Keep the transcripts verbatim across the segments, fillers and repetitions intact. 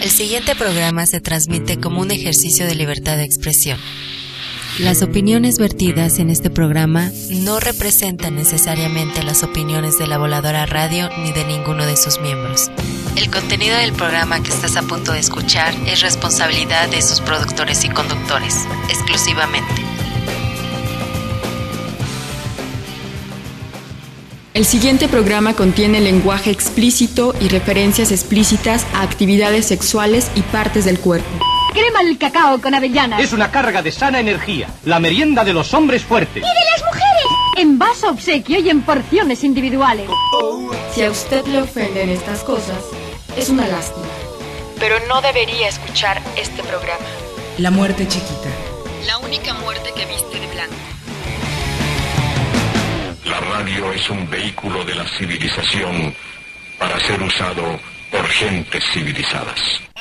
El siguiente programa se transmite como un ejercicio de libertad de expresión. Las opiniones vertidas en este programa no representan necesariamente las opiniones de La Voladora Radio ni de ninguno de sus miembros. El contenido del programa que estás a punto de escuchar es responsabilidad de sus productores y conductores, exclusivamente. El siguiente programa contiene lenguaje explícito y referencias explícitas a actividades sexuales y partes del cuerpo. Crema el cacao con avellanas. Es una carga de sana energía, la merienda de los hombres fuertes. ¡Y de las mujeres! En vaso obsequio y en porciones individuales. Si a usted le ofenden estas cosas, es una lástima. Pero no debería escuchar este programa. La muerte chiquita. La única muerte que viste de blanco. La radio es un vehículo de la civilización para ser usado por gentes civilizadas.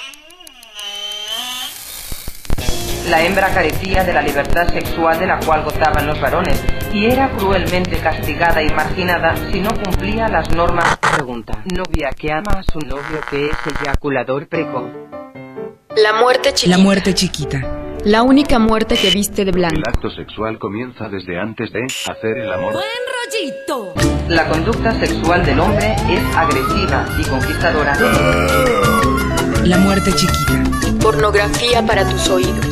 La hembra carecía de la libertad sexual de la cual gozaban los varones y era cruelmente castigada y marginada si no cumplía las normas. Pregunta: novia que ama a su novio que es eyaculador precoz. La muerte chiquita. La muerte chiquita. La única muerte que viste de blanco. El acto sexual comienza desde antes de hacer el amor. ¡Buen rollito! La conducta sexual del hombre es agresiva y conquistadora. La muerte chiquita. Pornografía para tus oídos.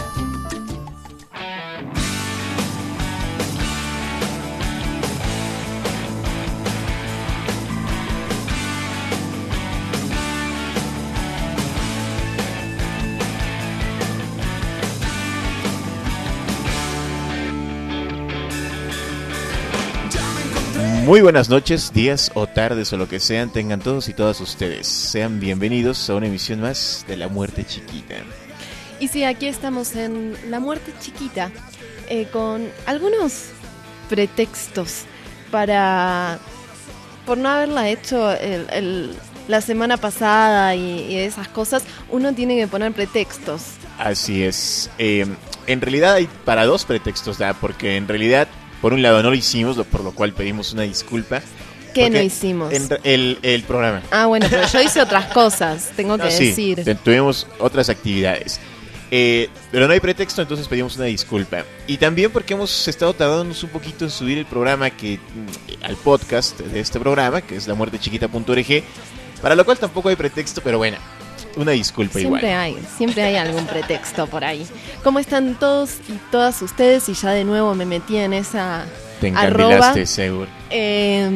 Muy buenas noches, días o tardes o lo que sean, tengan todos y todas ustedes. Sean bienvenidos a una emisión más de La Muerte Chiquita. Y sí, aquí estamos en La Muerte Chiquita, eh, con algunos pretextos para, por no haberla hecho el, el, la semana pasada y, y esas cosas, uno tiene que poner pretextos. Así es. Eh, en realidad hay para dos pretextos, ¿da? Porque en realidad... Por un lado no lo hicimos, por lo cual pedimos una disculpa. ¿Qué no hicimos? En, el, el programa. Ah, bueno, pero yo hice otras cosas, tengo que no, sí, decir. Tuvimos otras actividades. Eh, pero no hay pretexto, entonces pedimos una disculpa. Y también porque hemos estado tardándonos un poquito en subir el programa que al podcast de este programa, que es la muerte chiquita punto org, para lo cual tampoco hay pretexto, pero bueno. Una disculpa siempre igual. Siempre hay, siempre hay algún pretexto por ahí. ¿Cómo están todos y todas ustedes? Y ya de nuevo me metí en esa Te encandilaste, seguro. Eh,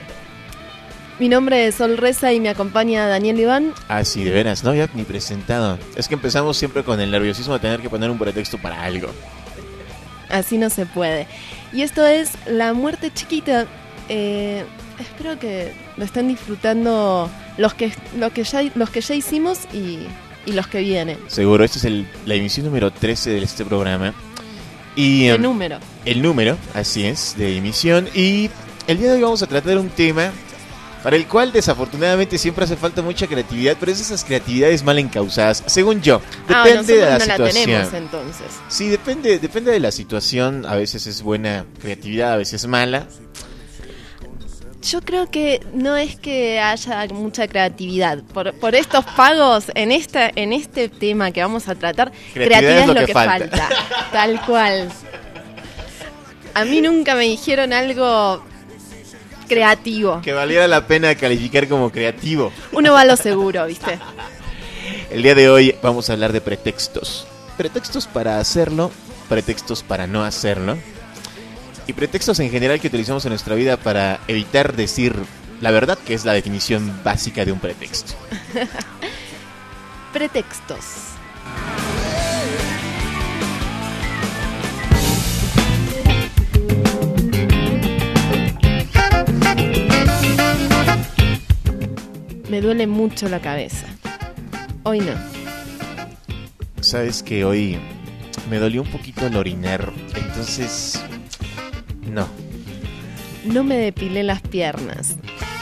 mi nombre es Sol Reza y me acompaña Daniel Iván. Ah, sí, de veras, no había ni presentado. Es que empezamos siempre con el nerviosismo de tener que poner un pretexto para algo. Así no se puede. Y esto es La Muerte Chiquita. Eh, espero que lo estén disfrutando los que, los que, ya, los que ya hicimos y, y los que vienen. Seguro, esta es el, la emisión número trece de este programa. Y, ¿Qué um, número? El número, así es, de emisión. Y el día de hoy vamos a tratar un tema para el cual desafortunadamente siempre hace falta mucha creatividad, pero es esas creatividades mal encausadas, según yo. Depende ah, de la no situación. La tenemos entonces. Sí, depende, depende de la situación. A veces es buena creatividad, a veces mala. Yo creo que no es que haya mucha creatividad. Por, por estos pagos, en esta, en este tema que vamos a tratar, creatividad, creatividad es lo, lo que, que falta. falta. Tal cual. A mí nunca me dijeron algo creativo. Que valiera la pena calificar como creativo. Uno va a lo seguro, ¿viste? El día de hoy vamos a hablar de pretextos. Pretextos para hacerlo, pretextos para no hacerlo. Y pretextos en general que utilizamos en nuestra vida para evitar decir la verdad, que es la definición básica de un pretexto. Pretextos. Me duele mucho la cabeza. Hoy no. Sabes que hoy me dolió un poquito el orinar, entonces... No. No me depilé las piernas.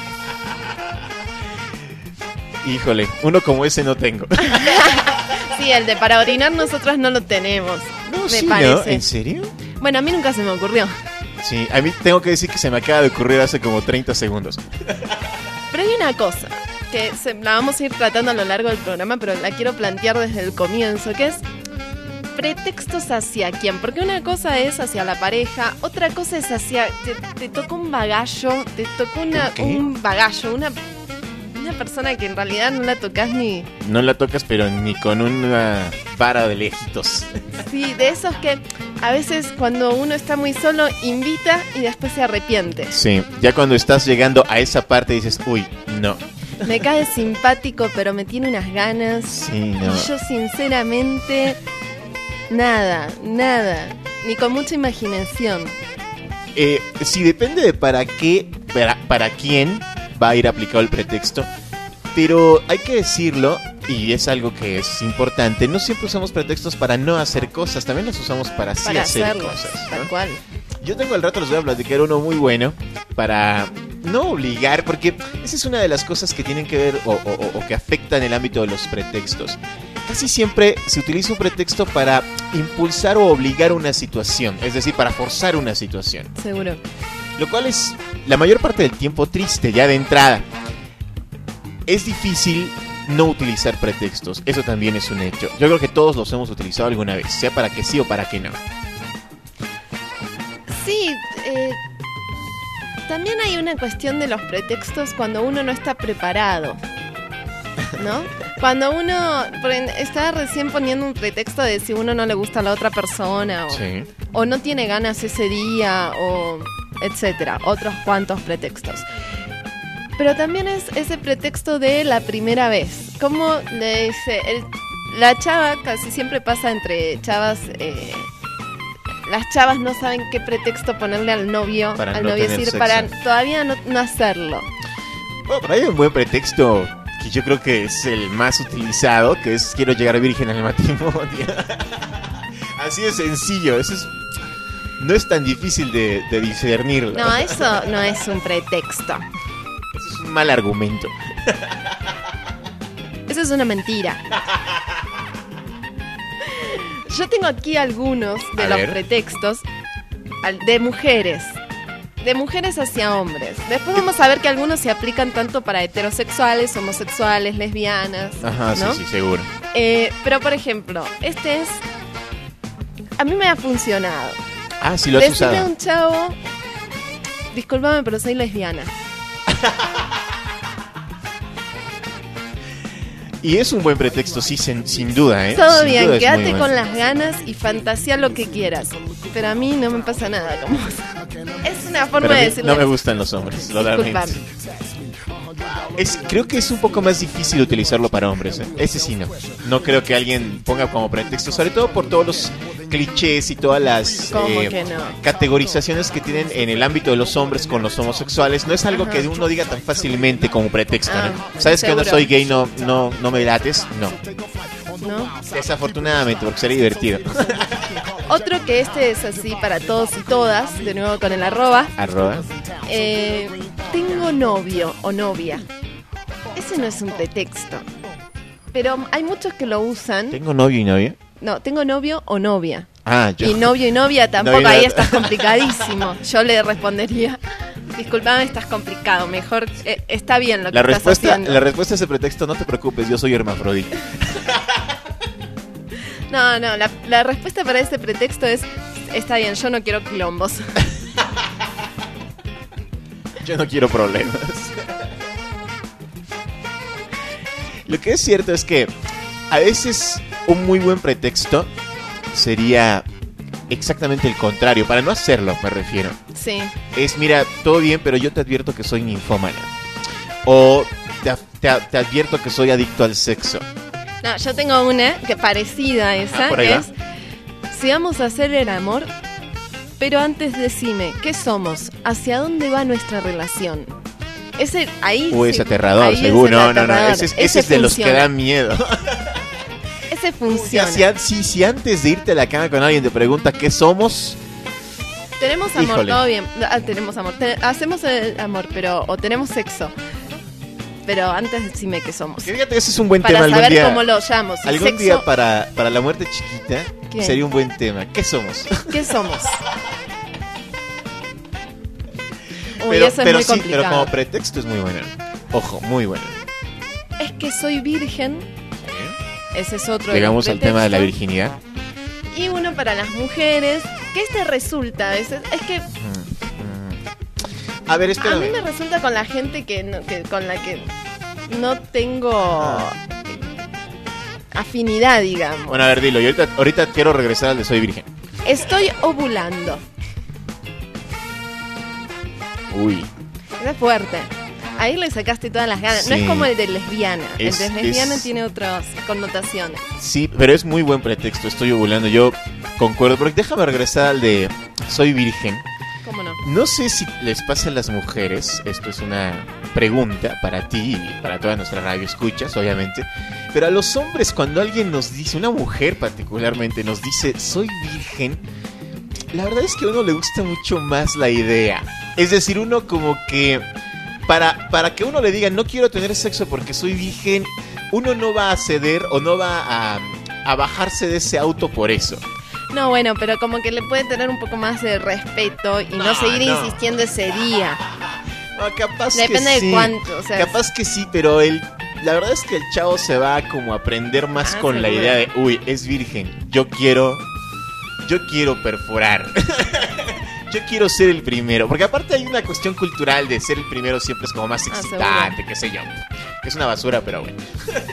Híjole, uno como ese no tengo. Sí, el de para orinar nosotros no lo tenemos. No, me sí, parece. ¿no? ¿En serio? Bueno, a mí nunca se me ocurrió. Sí, a mí tengo que decir que se me acaba de ocurrir hace como treinta segundos. Pero hay una cosa. que se, la vamos a ir tratando a lo largo del programa, pero la quiero plantear desde el comienzo, que es pretextos hacia quién. Porque una cosa es hacia la pareja, otra cosa es hacia... Te, te tocó un bagallo, te tocó una, un bagallo, una... Una persona que en realidad no la tocas ni... No la tocas, pero ni con una vara de lejitos. Sí, de esos que a veces cuando uno está muy solo invita y después se arrepiente. Sí, ya cuando estás llegando a esa parte dices, uy, no. Me cae simpático, pero me tiene unas ganas. Sí, no. Y yo sinceramente, nada, nada. Ni con mucha imaginación. Eh, sí, depende de para qué, para, para quién va a ir aplicado el pretexto, pero hay que decirlo, y es algo que es importante, no siempre usamos pretextos para no hacer cosas, también los usamos para sí para hacer hacerlo, cosas, ¿no? Tal cual. Yo tengo al rato, les voy a platicar uno muy bueno para no obligar, porque esa es una de las cosas que tienen que ver o, o, o que afectan el ámbito de los pretextos. Casi siempre se utiliza un pretexto para impulsar o obligar una situación, es decir, para forzar una situación. Seguro. Lo cual es la mayor parte del tiempo triste, ya de entrada. Es difícil no utilizar pretextos, eso también es un hecho. Yo creo que todos los hemos utilizado alguna vez, sea para que sí o para que no. Sí, eh, también hay una cuestión de los pretextos cuando uno no está preparado, ¿no? Cuando uno está recién poniendo un pretexto de si uno no le gusta a la otra persona o, sí. o no tiene ganas ese día o etcétera, otros cuantos pretextos. Pero también es ese pretexto de la primera vez. Como le dice, el, la chava casi siempre pasa entre chavas... Eh, las chavas no saben qué pretexto ponerle al novio, para al no novio tener decir, sexo. para todavía no, no hacerlo. Bueno, pero hay un buen pretexto que yo creo que es el más utilizado, que es quiero llegar virgen al matrimonio. Así de sencillo, eso es, no es tan difícil de, de discernirlo. No, eso no es un pretexto. Eso es un mal argumento. Eso es una mentira. Yo tengo aquí algunos de A los ver. pretextos de mujeres. De mujeres hacia hombres. Después vamos a ver que algunos se aplican tanto para heterosexuales, homosexuales, lesbianas. Ajá, ¿no? sí, sí, seguro. Eh, pero, por ejemplo, este es... A mí me ha funcionado. Ah, sí lo has Decirle usado. a un chavo, discúlpame, pero soy lesbiana. Y es un buen pretexto, sí, sin, sin duda, ¿eh? Todo Sin bien, duda es quédate muy con bueno. las ganas y fantasía lo que quieras. Pero a mí no me pasa nada como es una forma Pero a de mí decirlo. no me gustan los hombres, lo lamento. Es, creo que es un poco más difícil utilizarlo para hombres, ¿eh? Ese sí no. No creo que alguien ponga como pretexto, sobre todo por todos los clichés y todas las ¿Cómo eh, que no? categorizaciones que tienen en el ámbito de los hombres con los homosexuales. No es algo Ajá. que uno diga tan fácilmente como pretexto, Ah, ¿no? ¿Sabes que no seguro. soy gay? No, no, no me lates. No. ¿No? Desafortunadamente, porque sería divertido. Otro que este es así para todos y todas, de nuevo con el arroba. Arroba. Eh, tengo novio o novia. Ese no es un pretexto. Pero hay muchos que lo usan. ¿Tengo novio y novia? No, tengo novio o novia. Ah, yo. Y novio y novia tampoco, Novio- ahí estás complicadísimo. Yo le respondería, disculpame, estás complicado, mejor, eh, está bien lo que La estás respuesta, haciendo. la respuesta a ese pretexto, no te preocupes, yo soy hermafrodita. No, no, la, la respuesta para ese pretexto es, está bien, yo no quiero quilombos. Yo no quiero problemas. Lo que es cierto es que a veces un muy buen pretexto sería exactamente el contrario. Para no hacerlo, me refiero. Sí. Es, mira, todo bien, pero yo te advierto que soy ninfómana. O te, te, te advierto que soy adicto al sexo. No, yo tengo una que parecida a esa, Ah, por ahí que va. es, si vamos a hacer el amor, pero antes decime, ¿qué somos? ¿Hacia dónde va nuestra relación? Ese, ahí Uy, es sí, aterrador, ahí es seguro. el No, no, no. aterrador. Ese es, ese es de los que funciona. dan miedo. Ese Ya, funciona. si, an- si, si antes de irte a la cama con alguien te pregunta qué somos, Tenemos amor, Híjole. todo bien. Ah, tenemos amor. Te- hacemos el amor, pero o tenemos sexo. Pero antes decime qué somos. que fíjate que ese es un buen Para tema algún saber día. cómo lo llamo. Si Algún sexo, día para, para la muerte chiquita ¿Qué? sería un buen tema. ¿Qué somos? ¿qué somos? Uy, pero eso es pero muy sí, pero complicado. como pretexto es muy bueno. Ojo, muy bueno. es que soy virgen. Ese es otro. Llegamos al tema de la virginidad. Y uno para las mujeres, que este resulta a veces, es que... A ver, espérame. A mí me resulta con la gente que, no, que con la que no tengo afinidad, digamos. Bueno, a ver, dilo. Yo ahorita, ahorita quiero regresar al de soy virgen. Estoy ovulando. Uy. Es fuerte. Ahí le sacaste todas las ganas. Sí. No es como el de lesbiana. Es, el de lesbiana es... tiene otras connotaciones. Sí, pero es muy buen pretexto. Estoy ovulando. Yo concuerdo. Porque déjame regresar al de soy virgen. ¿Cómo no? No sé si les pasa a las mujeres. Esto es una pregunta para ti y para toda nuestra radio escuchas, obviamente. Pero a los hombres, cuando alguien nos dice, una mujer particularmente, nos dice soy virgen, la verdad es que a uno le gusta mucho más la idea. Es decir, uno como que... Para, para que uno le diga no quiero tener sexo porque soy virgen, uno no va a ceder o no va a, a bajarse de ese auto por eso. No, bueno, pero como que le puede tener un poco más de respeto y no, no seguir no. insistiendo ese día. No, capaz Depende que sí. de cuánto. O sea, capaz que sí, pero el, la verdad es que el chavo se va como a aprender más ah, con seguro. La idea de, uy, es virgen, yo quiero, yo quiero perforar. Yo quiero ser el primero, porque aparte hay una cuestión cultural de ser el primero siempre es como más excitante, ah, qué sé yo. Es una basura, pero bueno.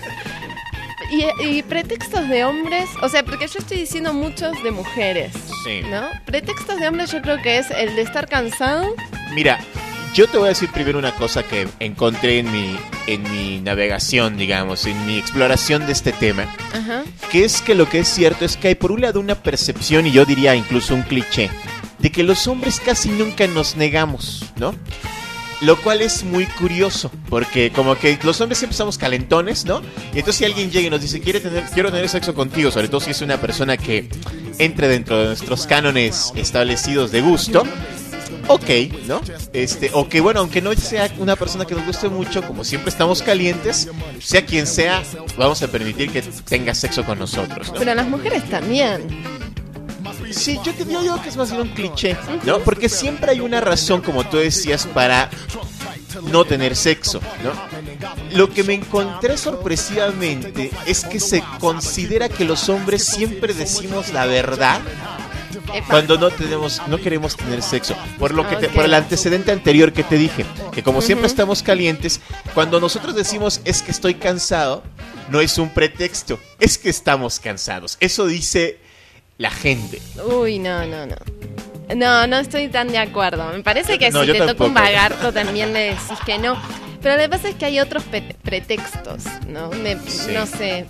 Y, y pretextos de hombres, o sea, porque yo estoy diciendo muchos de mujeres, sí. ¿no? Pretextos de hombres yo creo que es el de estar cansado. Mira, yo te voy a decir primero una cosa que encontré en mi, en mi navegación, digamos, en mi exploración de este tema. Ajá. Que es que lo que es cierto es que hay por un lado una percepción, y yo diría incluso un cliché, de que los hombres casi nunca nos negamos, ¿no? Lo cual es muy curioso, porque como que los hombres siempre estamos calentones, ¿no? Y entonces si alguien llega y nos dice, Quiere tener, quiero tener sexo contigo, sobre todo si es una persona que entre dentro de nuestros cánones establecidos de gusto, ok, ¿no? Este, o que bueno, aunque no sea una persona que nos guste mucho, como siempre estamos calientes, sea quien sea, vamos a permitir que tenga sexo con nosotros, ¿no? Pero las mujeres también. Sí, yo, yo digo que es más bien un cliché, ¿no? Porque siempre hay una razón, como tú decías, para no tener sexo, ¿no? Lo que me encontré sorpresivamente es que se considera que los hombres siempre decimos la verdad cuando no tenemos, no queremos tener sexo. Por lo que te, okay. por el antecedente anterior que te dije, que como uh-huh. siempre estamos calientes, cuando nosotros decimos es que estoy cansado, no es un pretexto, es que estamos cansados. Eso dice la gente. Uy, no, no, no. No, no estoy tan de acuerdo. Me parece que no, si te tampoco. toca un lagarto también le decís que no. Pero lo que pasa es que hay otros pe- pretextos, ¿no? Me, sí. No sé.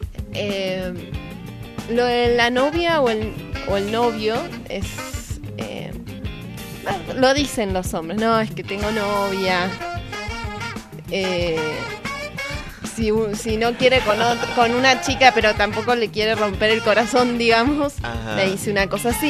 Eh, lo de la novia o el, o el novio es... Eh, lo dicen los hombres. No, es que tengo novia. Eh... Si, si no quiere con, otro, con una chica, pero tampoco le quiere romper el corazón, digamos, ajá. le dice una cosa así.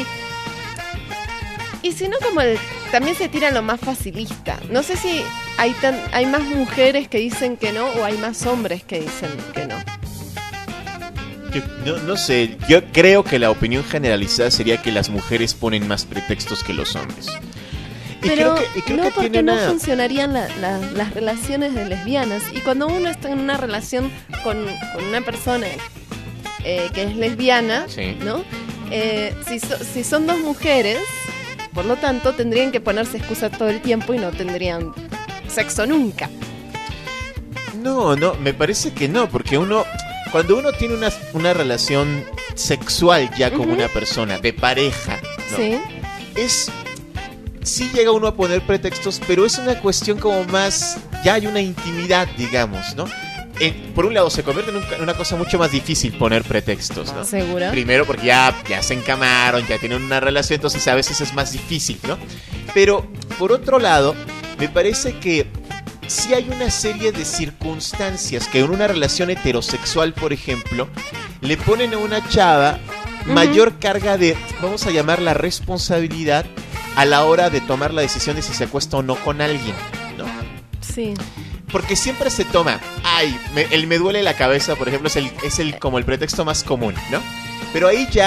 Y si no, como el, también se tira lo más facilista. No sé si hay, tan, hay más mujeres que dicen que no o hay más hombres que dicen que no. Yo, no, no sé, yo creo que la opinión generalizada sería que las mujeres ponen más pretextos que los hombres. Y Pero creo que, y creo no, que porque tiene no una... funcionarían la, la, las relaciones de lesbianas. Y cuando uno está en una relación con, con una persona eh, que es lesbiana, sí. ¿no? Eh, si, so, si son dos mujeres, por lo tanto, tendrían que ponerse excusas todo el tiempo y no tendrían sexo nunca. No, no, me parece que no, porque uno... Cuando uno tiene una, una relación sexual ya con uh-huh. una persona, de pareja, ¿no? Sí. Es... Sí llega uno a poner pretextos, pero es una cuestión como más... Ya hay una intimidad, digamos, ¿no? En, por un lado, se convierte en, un, en una cosa mucho más difícil poner pretextos, ¿no? ¿Seguro? Primero porque ya, ya se encamaron, ya tienen una relación, entonces a veces es más difícil, ¿no? Pero, por otro lado, me parece que sí hay una serie de circunstancias que en una relación heterosexual, por ejemplo, le ponen a una chava uh-huh. mayor carga de, vamos a llamarla responsabilidad, a la hora de tomar la decisión de si se acuesta o no con alguien, ¿no? Sí. Porque siempre se toma, ay, me, el me duele la cabeza, por ejemplo, es el es el como el pretexto más común, ¿no? Pero ahí ya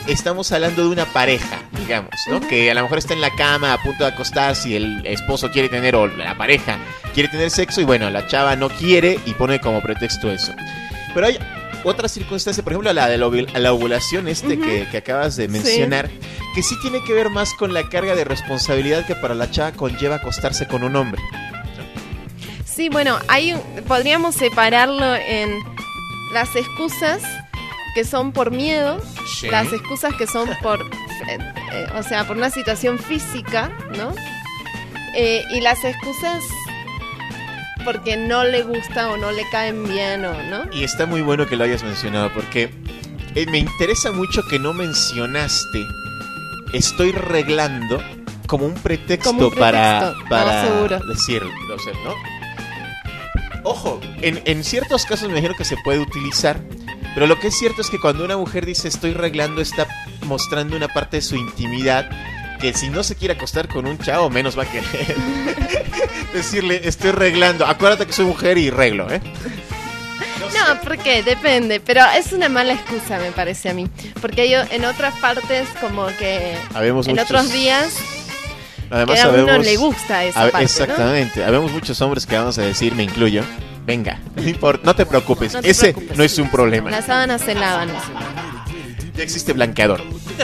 estamos hablando de una pareja, digamos, ¿no? Uh-huh. Que a lo mejor está en la cama a punto de acostarse y el esposo quiere tener, o la pareja quiere tener sexo y bueno, la chava no quiere y pone como pretexto eso. Pero hay otra circunstancia, por ejemplo, la de la, ovul- la ovulación este uh-huh. que, que acabas de mencionar, sí. que sí tiene que ver más con la carga de responsabilidad que para la chava conlleva acostarse con un hombre. Sí, bueno, hay podríamos separarlo en las excusas que son por miedo, sí. las excusas que son por, eh, eh, o sea, por una situación física, ¿no? Eh, y las excusas porque no le gusta o no le caen bien, o ¿no? Y está muy bueno que lo hayas mencionado porque eh, me interesa mucho que no mencionaste estoy reglando como un pretexto, como un pretexto. para, para no, seguro. decirlo, ¿no? Ojo, en, en ciertos casos me imagino que se puede utilizar, pero lo que es cierto es que cuando una mujer dice estoy reglando, está mostrando una parte de su intimidad que si no se quiere acostar con un chavo, menos va a querer decirle estoy reglando. Acuérdate que soy mujer y reglo, ¿eh? No, no, porque depende, pero es una mala excusa, me parece a mí. Porque yo en otras partes como que Habemos en muchos... otros días... Además, que a sabemos, uno le gusta esa a, parte, exactamente, ¿no? Habemos muchos hombres que vamos a decir, me incluyo, venga, no importa, no te preocupes, no te ese preocupes. no es un problema. Las sábanas se lavan. Ya existe blanqueador.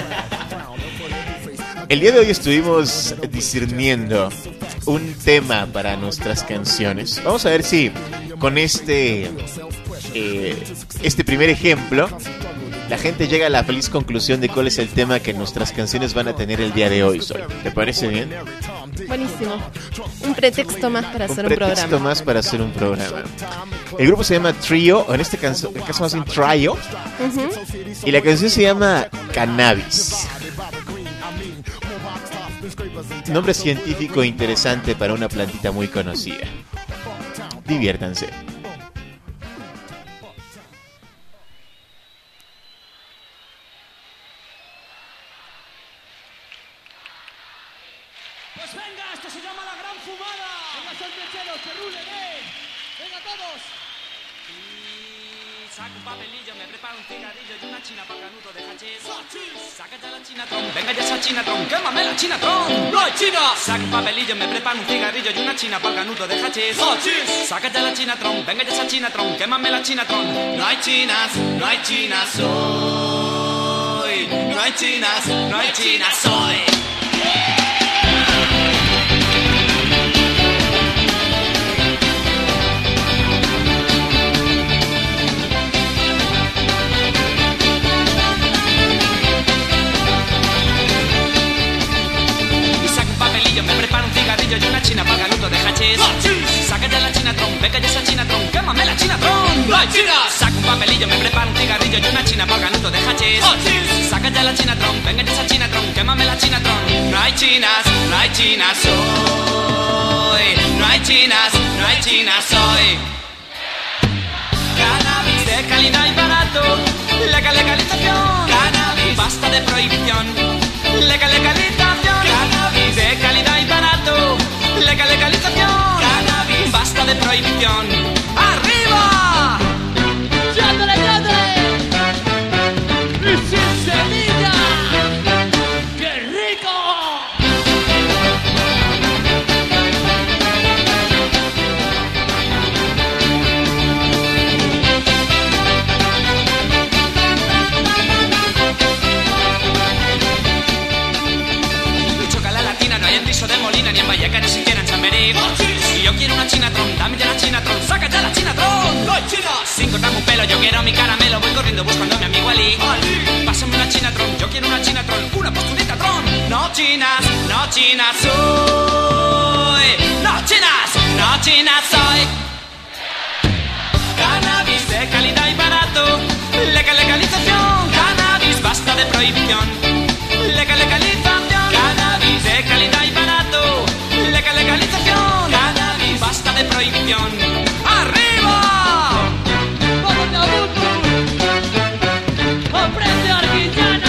El día de hoy estuvimos discerniendo un tema para nuestras canciones. Vamos a ver si con este eh, este primer ejemplo la gente llega a la feliz conclusión de cuál es el tema que nuestras canciones van a tener el día de hoy, Sol. ¿Te parece bien? Buenísimo. Un pretexto más para hacer un, un programa. Un pretexto más para hacer un programa. El grupo se llama Trio, o en este caso, en caso más bien Trio. Uh-huh. Y la canción se llama Cannabis. Nombre científico interesante para una plantita muy conocida. Diviértanse. Pues venga, esto se llama la gran fumada. Venga, son mecheros, que rulen, eh. Venga todos. Y saco un papelillo, me preparo un cigarrillo y una china pa' canuto de hachís. Saca ya la chinatron, venga ya esa chinatron, quémame la chinatron. ¡No hay china! Saco un papelillo, me preparo un cigarrillo y una china pa' canuto de hachís. Saca ya la chinatron, venga ya esa chinatron, quémame la chinatron. No hay chinas, no hay chinas hoy. No hay chinas, no hay chinas hoy. Me preparo un cigarrillo y una china pa' canuto de hachís. Saca ya la chinatron, venga ya esa chinatron, quémame la chinatron. ¡No hay chinas! Saca un papelillo, me preparo un cigarrillo y una china pa' canuto de hachís. Saca ya la chinatron, venga ya esa chinatron, quémame la chinatron. No hay chinas, no hay chinas hoy. No hay chinas, no hay chinas hoy. Cannabis de calidad y barato. Legal legalización. Cannabis, basta de prohibición. Legal legalización. Cannabis de calidad y barato. Legal legalización. Cannabis, basta de prohibición. ¡Arriba! ¡Llándole, llándole! ¡Y sin semilla! ¡Qué rico! De Molina, ni en Vallecas, ni siquiera en Chamberí. Si yo quiero una chinatron, dame ya la chinatron, saca ya la chinatron. ¡No hay chinas! Sin cortarme un pelo, yo quiero mi caramelo, voy corriendo buscando a mi amigo Ali. Pásame una chinatron, yo quiero una chinatron, una posturita tron. No chinas, no chinas soy. No chinas, no chinas soy. Cannabis de calidad y barato. Legal legalización. Cannabis, basta de prohibición. Legal legalización. Cannabis de calidad y barato. Legal legalización. Cannabis, basta de prohibición. ¡Arriba! ¡Vamos a Butu! ¡Aprende arguillano!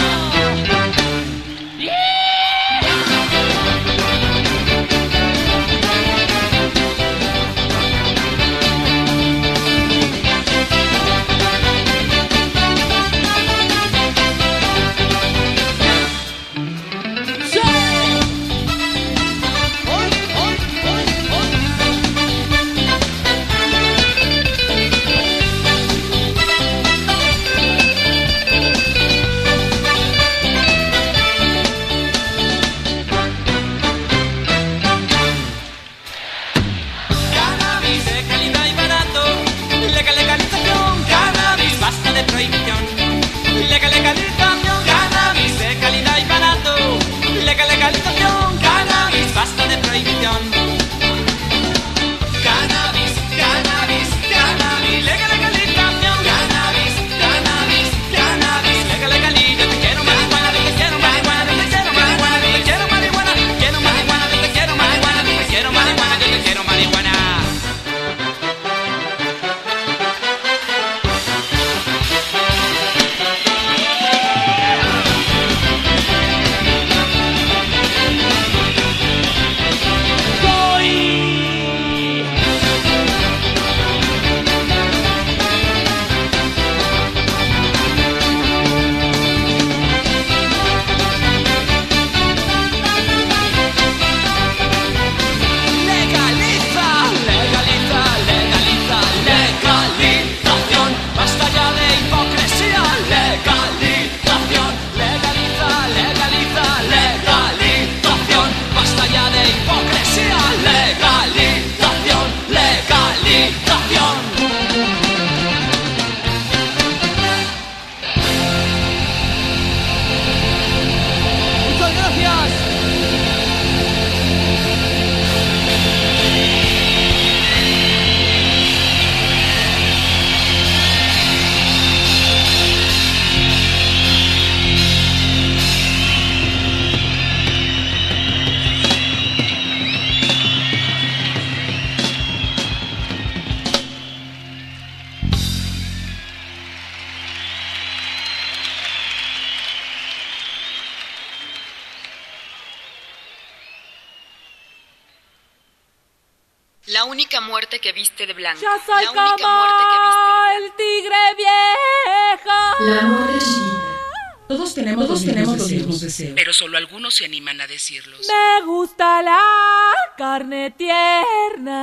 La única muerte que viste de blanco. Yo soy la única como muerte que viste de el tigre viejo. La muerte chiquita. Todos tenemos, Todos los, tenemos mismos los mismos deseos, pero solo algunos se animan a decirlos. Me gusta la carne tierna,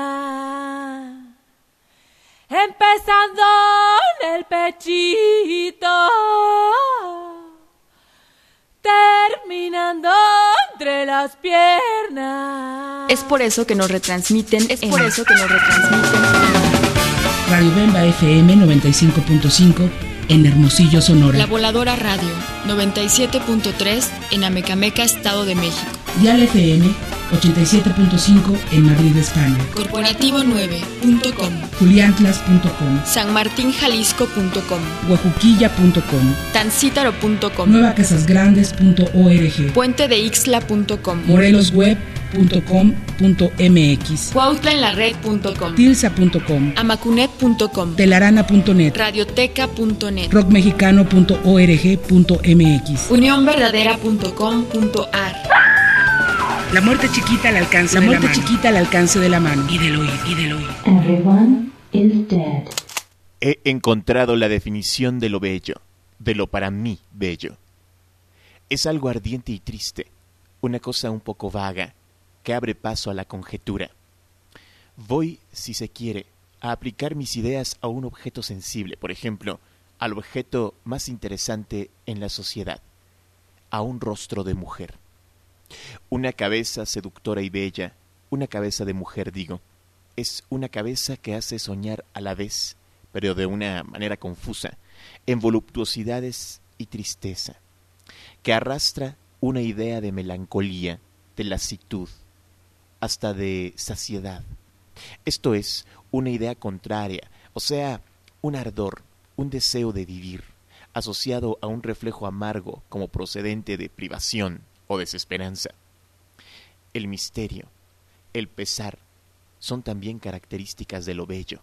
empezando en el pechito, terminando entre las piernas. Es por eso que nos retransmiten, es por eso que nos retransmiten. Radio Bemba F M noventa y cinco punto cinco en Hermosillo, Sonora. La Voladora Radio noventa y siete punto tres en Amecameca, Estado de México. Dial F M ochenta y siete punto cinco en Madrid, España. Corporativo nueve punto com. Juliantlas punto com. San Martín Jalisco punto com. Huajuquilla punto com. Tancítaro punto com. Nueva Casas Grandes punto org. Puente de Ixtla punto com. Morelosweb punto com punto m x. Cuautla en la red punto com. Tilsa punto com. Amacunet punto com. Telarana punto net. Radioteca punto net. rockmexicano punto org punto m x. unión verdadera punto com punto a r. La muerte chiquita al alcance, la de, muerte la chiquita al alcance de la mano. Y del oído, y del oído. Everyone is dead. He encontrado la definición de lo bello, de lo para mí bello. Es algo ardiente y triste, una cosa un poco vaga, que abre paso a la conjetura. Voy, si se quiere, a aplicar mis ideas a un objeto sensible, por ejemplo, al objeto más interesante en la sociedad, a un rostro de mujer. Una cabeza seductora y bella, una cabeza de mujer, digo, es una cabeza que hace soñar a la vez, pero de una manera confusa, en voluptuosidades y tristeza, que arrastra una idea de melancolía, de lasitud, hasta de saciedad. Esto es, una idea contraria, o sea, un ardor, un deseo de vivir, asociado a un reflejo amargo como procedente de privación o desesperanza. El misterio, el pesar, son también características de lo bello.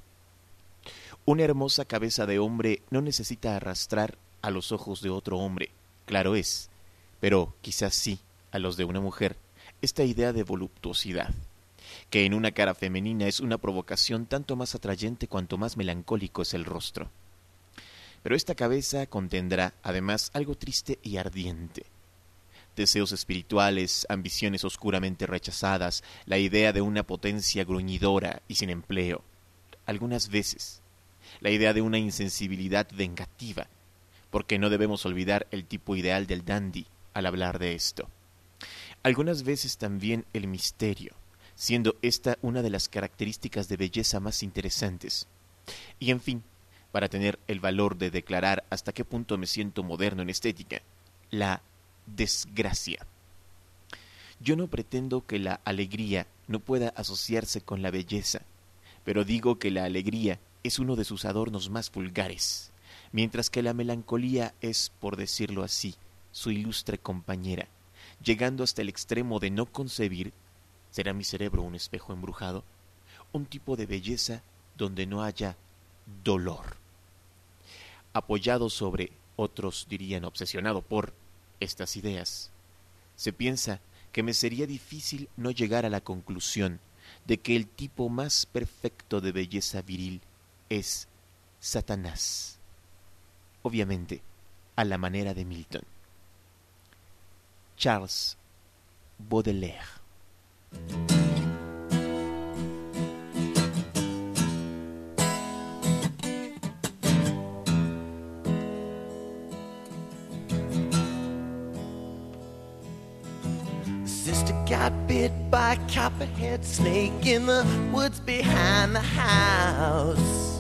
Una hermosa cabeza de hombre no necesita arrastrar a los ojos de otro hombre, claro es, pero quizás sí a los de una mujer, esta idea de voluptuosidad, que en una cara femenina es una provocación tanto más atrayente cuanto más melancólico es el rostro. Pero esta cabeza contendrá, además, algo triste y ardiente. Deseos espirituales, ambiciones oscuramente rechazadas, la idea de una potencia gruñidora y sin empleo. Algunas veces, la idea de una insensibilidad vengativa, porque no debemos olvidar el tipo ideal del dandy al hablar de esto. Algunas veces también el misterio, siendo esta una de las características de belleza más interesantes. Y en fin, para tener el valor de declarar hasta qué punto me siento moderno en estética, la desgracia. Yo no pretendo que la alegría no pueda asociarse con la belleza, pero digo que la alegría es uno de sus adornos más vulgares, mientras que la melancolía es, por decirlo así, su ilustre compañera, llegando hasta el extremo de no concebir, ¿será mi cerebro un espejo embrujado?, un tipo de belleza donde no haya dolor. Apoyado sobre, otros dirían obsesionado por, estas ideas, se piensa que me sería difícil no llegar a la conclusión de que el tipo más perfecto de belleza viril es Satanás, obviamente a la manera de Milton. Charles Baudelaire. Sister got bit by a copperhead snake in the woods behind the house.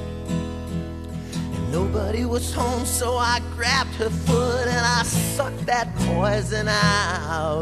And nobody was home, so I grabbed her foot and I sucked that poison out.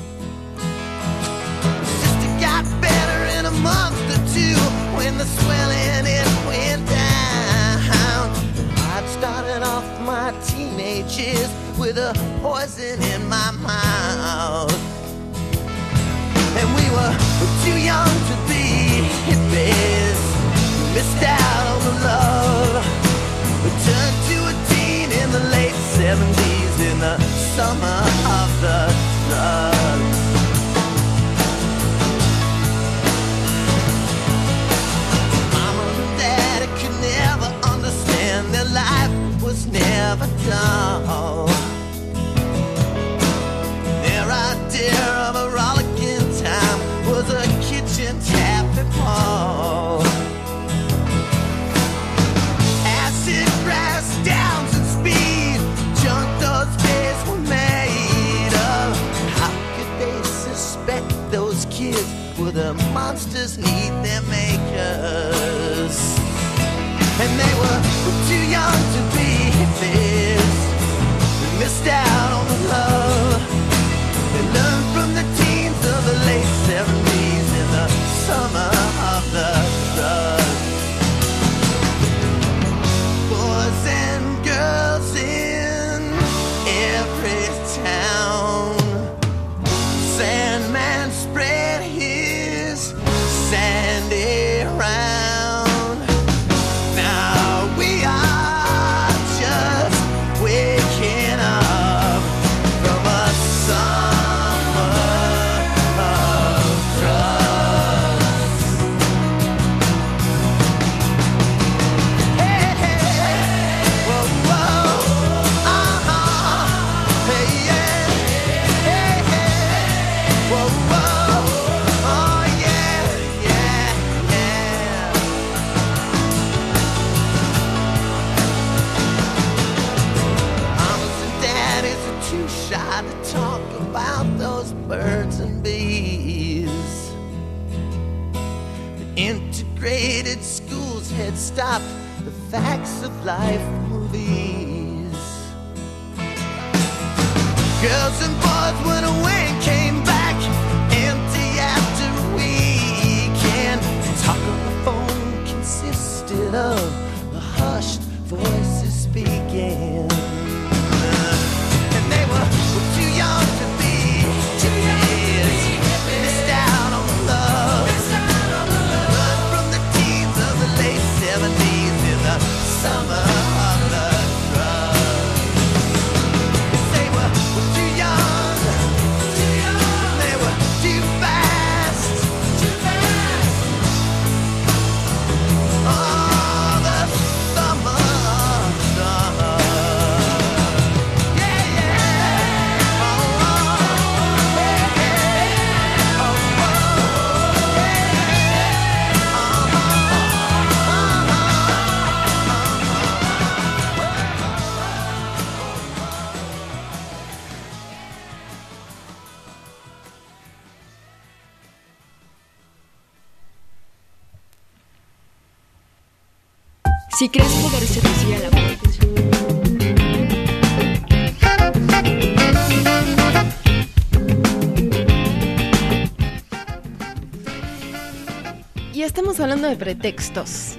Sister got better in a month or two when the swelling it went down. I'd started off my teenage years with a poison in my mouth. And we were too young to be hippies, missed out on the love. We turned to a teen in the late seventies in the summer of the drugs. ever done. Their idea of a rollicking time was a kitchen tap and pole. Acid brass downs and speed, junk those days were made of. How could they suspect those kids were the monsters need their makers? And they were too young to be hippies. They missed out on the love. They learned from the teens of the late seventies in the summer of the drugs. Boys and girls in every town. Sandman spread his sandy round. Now we are just waking up from a summer of drugs. Hey, hey, whoa, whoa, uh-huh, hey, yeah, hey, hey, whoa, whoa, oh, yeah, yeah, yeah. Mamas and daddies are too shy to talk about those birds and bees. The integrated schools had stopped the facts of life movies. Girls and boys went away and came back empty after a weekend. Talk on the phone consisted of the hushed voices speaking. And they were too young to be hippies. Missed out on the love. Learned from the teens of the late seventies in the summer of the drugs. They were too young. They were too fast. Oh, the summer of drugs. Yeah, yeah. Oh, oh, hey, hey. Oh, oh, hey, Si crees poder seducir a la muerte. Y estamos hablando de pretextos.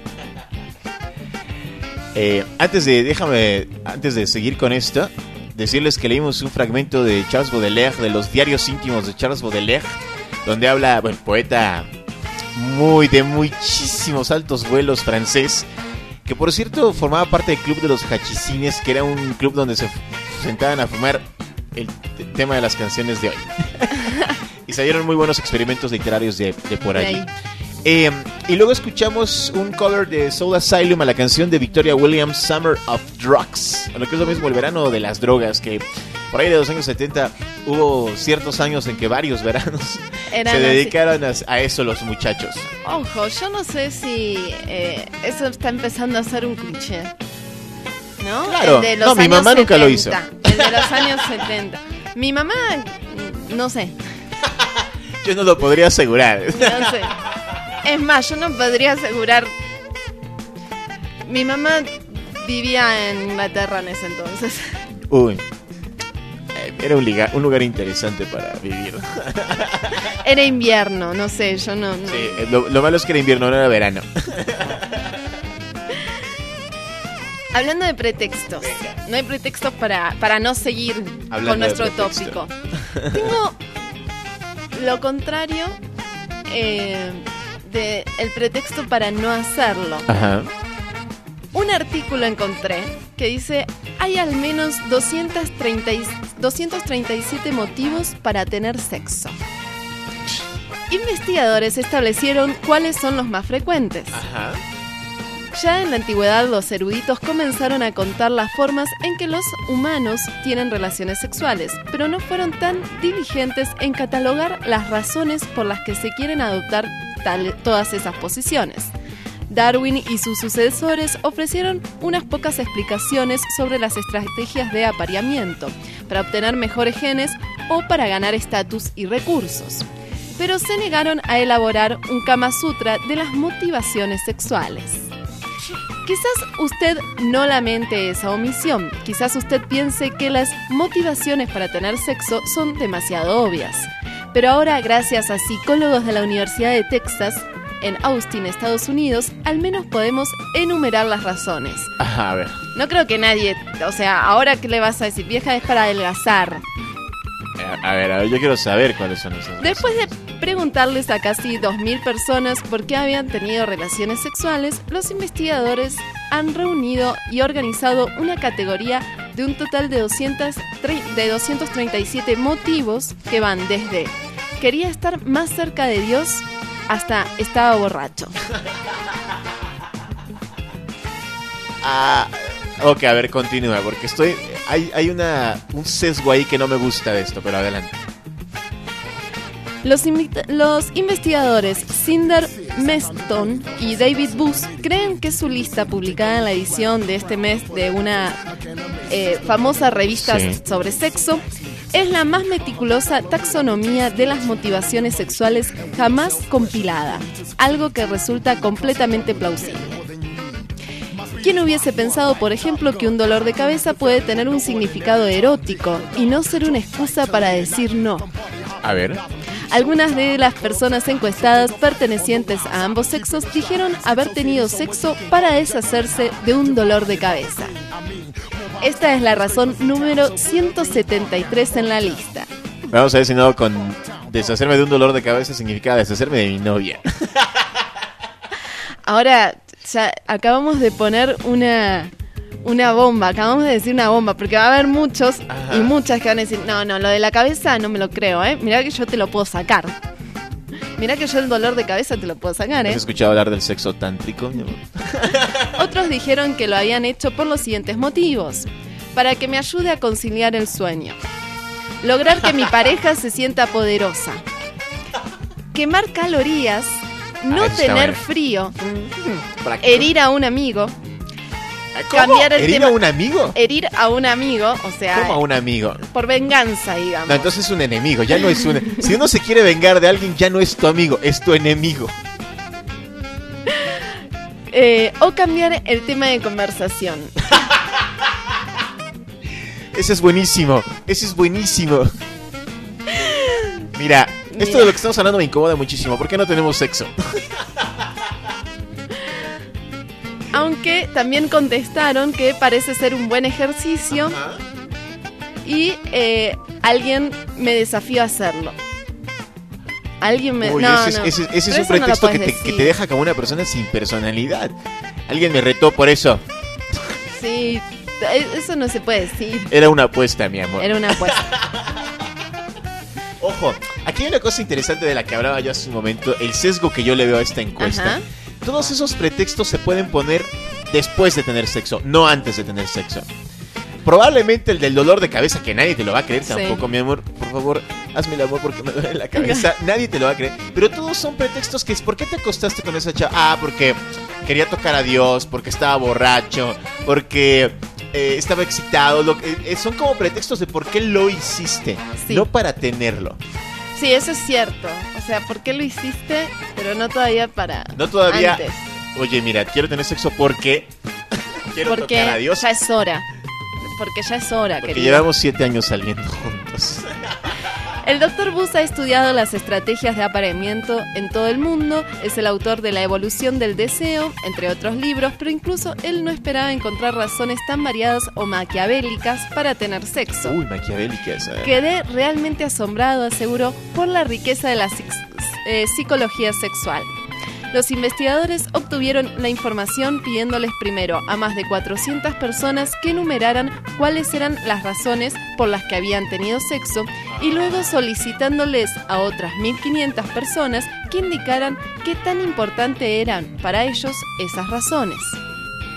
Eh, antes de, déjame, antes de seguir con esto, decirles que leímos un fragmento de Charles Baudelaire, de los diarios íntimos de Charles Baudelaire, donde habla, bueno, poeta muy de muchísimos altos vuelos francés, que por cierto formaba parte del club de los hachicines, que era un club donde se sentaban a fumar el t- tema de las canciones de hoy. Y salieron muy buenos experimentos literarios de, de por allí. Eh, y luego escuchamos un cover de Soul Asylum a la canción de Victoria Williams, Summer of Drugs, lo que es lo mismo, el verano de las drogas, que por ahí de los años setenta hubo ciertos años en que varios veranos Eran se dedicaron a, a eso los muchachos. Ojo, yo no sé si eh, eso está empezando a ser un cliché, ¿no? Claro, el de los no, mi años mamá nunca setenta, lo hizo. El de los años setenta. Mi mamá, no sé. Yo no lo podría asegurar. No sé. Es más, yo no podría asegurar. Mi mamá vivía en Inglaterra en ese entonces. Uy. Era un, liga, un lugar interesante para vivir. Era invierno, no sé, yo no... no. Sí, lo, lo malo es que era invierno, no era verano. Hablando de pretextos, no hay pretextos para, para no seguir Hablando con nuestro tópico. Tengo lo contrario eh, de el pretexto para no hacerlo. Ajá. Un artículo encontré que dice: hay al menos doscientos treinta y siete motivos para tener sexo. Investigadores establecieron cuáles son los más frecuentes. Ajá. Ya en la antigüedad los eruditos comenzaron a contar las formas en que los humanos tienen relaciones sexuales, pero no fueron tan diligentes en catalogar las razones por las que se quieren adoptar tal, todas esas posiciones. Darwin y sus sucesores ofrecieron unas pocas explicaciones sobre las estrategias de apareamiento, para obtener mejores genes o para ganar estatus y recursos. Pero se negaron a elaborar un Kama Sutra de las motivaciones sexuales. Quizás usted no lamente esa omisión, quizás usted piense que las motivaciones para tener sexo son demasiado obvias. Pero ahora, gracias a psicólogos de la Universidad de Texas, en Austin, Estados Unidos, al menos podemos enumerar las razones. Ajá, a ver. No creo que nadie, o sea, ahora ¿qué le vas a decir? Vieja, es para adelgazar. A ver, a ver, yo quiero saber cuáles son esas. Después de preguntarles a casi dos mil personas por qué habían tenido relaciones sexuales, los investigadores han reunido y organizado una categoría de un total de, doscientos treinta y siete motivos que van desde quería estar más cerca de Dios hasta estaba borracho. Ah, ok, a ver, continúa, porque estoy... Hay, hay una, un sesgo ahí que no me gusta de esto, pero adelante. Los, invita- los investigadores Cinder Meston y David Buss creen que su lista, publicada en la edición de este mes de una eh, famosa revista sí. sobre sexo, es la más meticulosa taxonomía de las motivaciones sexuales jamás compilada, algo que resulta completamente plausible. ¿Quién hubiese pensado, por ejemplo, que un dolor de cabeza puede tener un significado erótico y no ser una excusa para decir no? A ver. Algunas de las personas encuestadas pertenecientes a ambos sexos dijeron haber tenido sexo para deshacerse de un dolor de cabeza. Esta es la razón número ciento setenta y tres en la lista. Vamos a ver si no con deshacerme de un dolor de cabeza significa deshacerme de mi novia. Ahora, ya acabamos de poner una, una bomba, acabamos de decir una bomba, porque va a haber muchos Ajá. y muchas que van a decir, no, no, lo de la cabeza no me lo creo, ¿eh? Mirá que yo te lo puedo sacar. Mirá que yo el dolor de cabeza te lo puedo sacar, ¿eh? ¿Has escuchado hablar del sexo tántrico, mi amor? Otros dijeron que lo habían hecho por los siguientes motivos. Para que me ayude a conciliar el sueño. Lograr que mi pareja se sienta poderosa. Quemar calorías. No ah, tener frío. Herir a un amigo. ¿Cómo? Cambiar el ¿Herir tema, a un amigo? Herir a un amigo, o sea... ¿Cómo a un amigo? Por venganza, digamos. No, entonces es un enemigo, ya no es un... Si uno se quiere vengar de alguien, ya no es tu amigo, es tu enemigo. Eh, o cambiar el tema de conversación. Ese es buenísimo, ese es buenísimo. Mira, Mira, esto de lo que estamos hablando me incomoda muchísimo. ¿Por qué no tenemos sexo? Aunque también contestaron que parece ser un buen ejercicio. Ajá. Y eh, alguien me desafió a hacerlo. Alguien me... Uy, no, ese, no. ese, ese es un pretexto no que, te, que te deja como una persona sin personalidad. Alguien me retó por eso. Sí, eso no se puede decir. Era una apuesta, mi amor. Era una apuesta. Ojo, aquí hay una cosa interesante de la que hablaba yo hace un momento. El sesgo que yo le veo a esta encuesta. Ajá. Todos esos pretextos se pueden poner después de tener sexo, no antes de tener sexo. Probablemente el del dolor de cabeza, que nadie te lo va a creer sí. tampoco, mi amor. Por favor, hazme el amor porque me duele la cabeza. Nadie te lo va a creer. Pero todos son pretextos que es, ¿por qué te acostaste con esa chava? Ah, porque quería tocar a Dios, porque estaba borracho, porque eh, estaba excitado. Lo, eh, son como pretextos de por qué lo hiciste, sí. no para tenerlo. Sí, eso es cierto. O sea, ¿por qué lo hiciste? Pero no todavía para No todavía. Antes. Oye, mira, quiero tener sexo porque quiero porque tocar a Dios. Ya es hora. Porque ya es hora, Porque querido. llevamos siete años saliendo juntos. El doctor Buss ha estudiado las estrategias de apareamiento en todo el mundo. Es el autor de La evolución del deseo, entre otros libros, pero incluso él no esperaba encontrar razones tan variadas o maquiavélicas para tener sexo. Uy, maquiavélicas. Eh. Quedé realmente asombrado, aseguró, por la riqueza de la eh, psicología sexual. Los investigadores obtuvieron la información pidiéndoles primero a más de cuatrocientas personas que enumeraran cuáles eran las razones por las que habían tenido sexo y luego solicitándoles a otras mil quinientas personas que indicaran qué tan importante eran para ellos esas razones.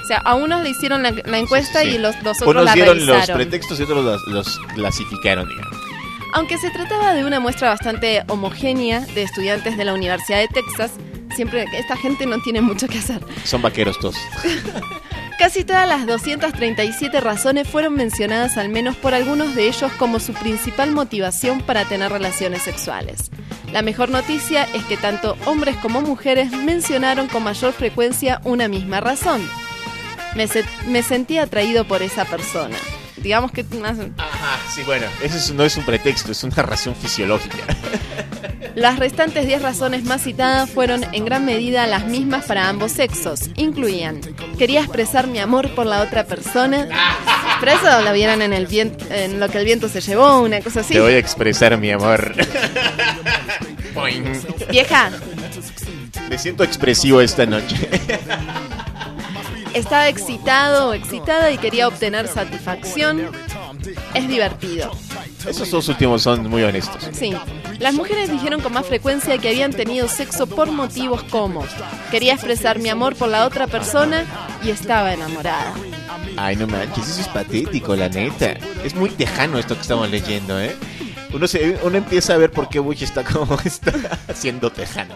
O sea, a unos le hicieron la, la encuesta sí, sí, sí. y los, los otros Unos la dieron revisaron. los pretextos y otros los, los clasificaron, digamos. Aunque se trataba de una muestra bastante homogénea de estudiantes de la Universidad de Texas, siempre esta gente no tiene mucho que hacer. Son vaqueros todos. Casi todas las doscientas treinta y siete razones fueron mencionadas al menos por algunos de ellos como su principal motivación para tener relaciones sexuales. La mejor noticia es que tanto hombres como mujeres mencionaron con mayor frecuencia una misma razón. Me, se- me sentí atraído por esa persona. Digamos que... Ajá, sí, bueno, eso es, no es un pretexto, es una razón fisiológica. Las restantes diez razones más citadas fueron en gran medida las mismas para ambos sexos. Incluían: quería expresar mi amor por la otra persona. Pero eso lo vieron en, el viento, en Lo que el viento se llevó, una cosa así. Te voy a expresar mi amor. Vieja. Me siento expresivo esta noche. Estaba excitado o excitada y quería obtener satisfacción. Es divertido. Esos dos últimos son muy honestos. Sí. Las mujeres dijeron con más frecuencia que habían tenido sexo por motivos como: quería expresar mi amor por la otra persona y estaba enamorada. Ay, no manches, eso es patético, la neta. Es muy tejano esto que estamos leyendo, ¿eh? Uno, se, uno empieza a ver por qué Bush está como está siendo tejano.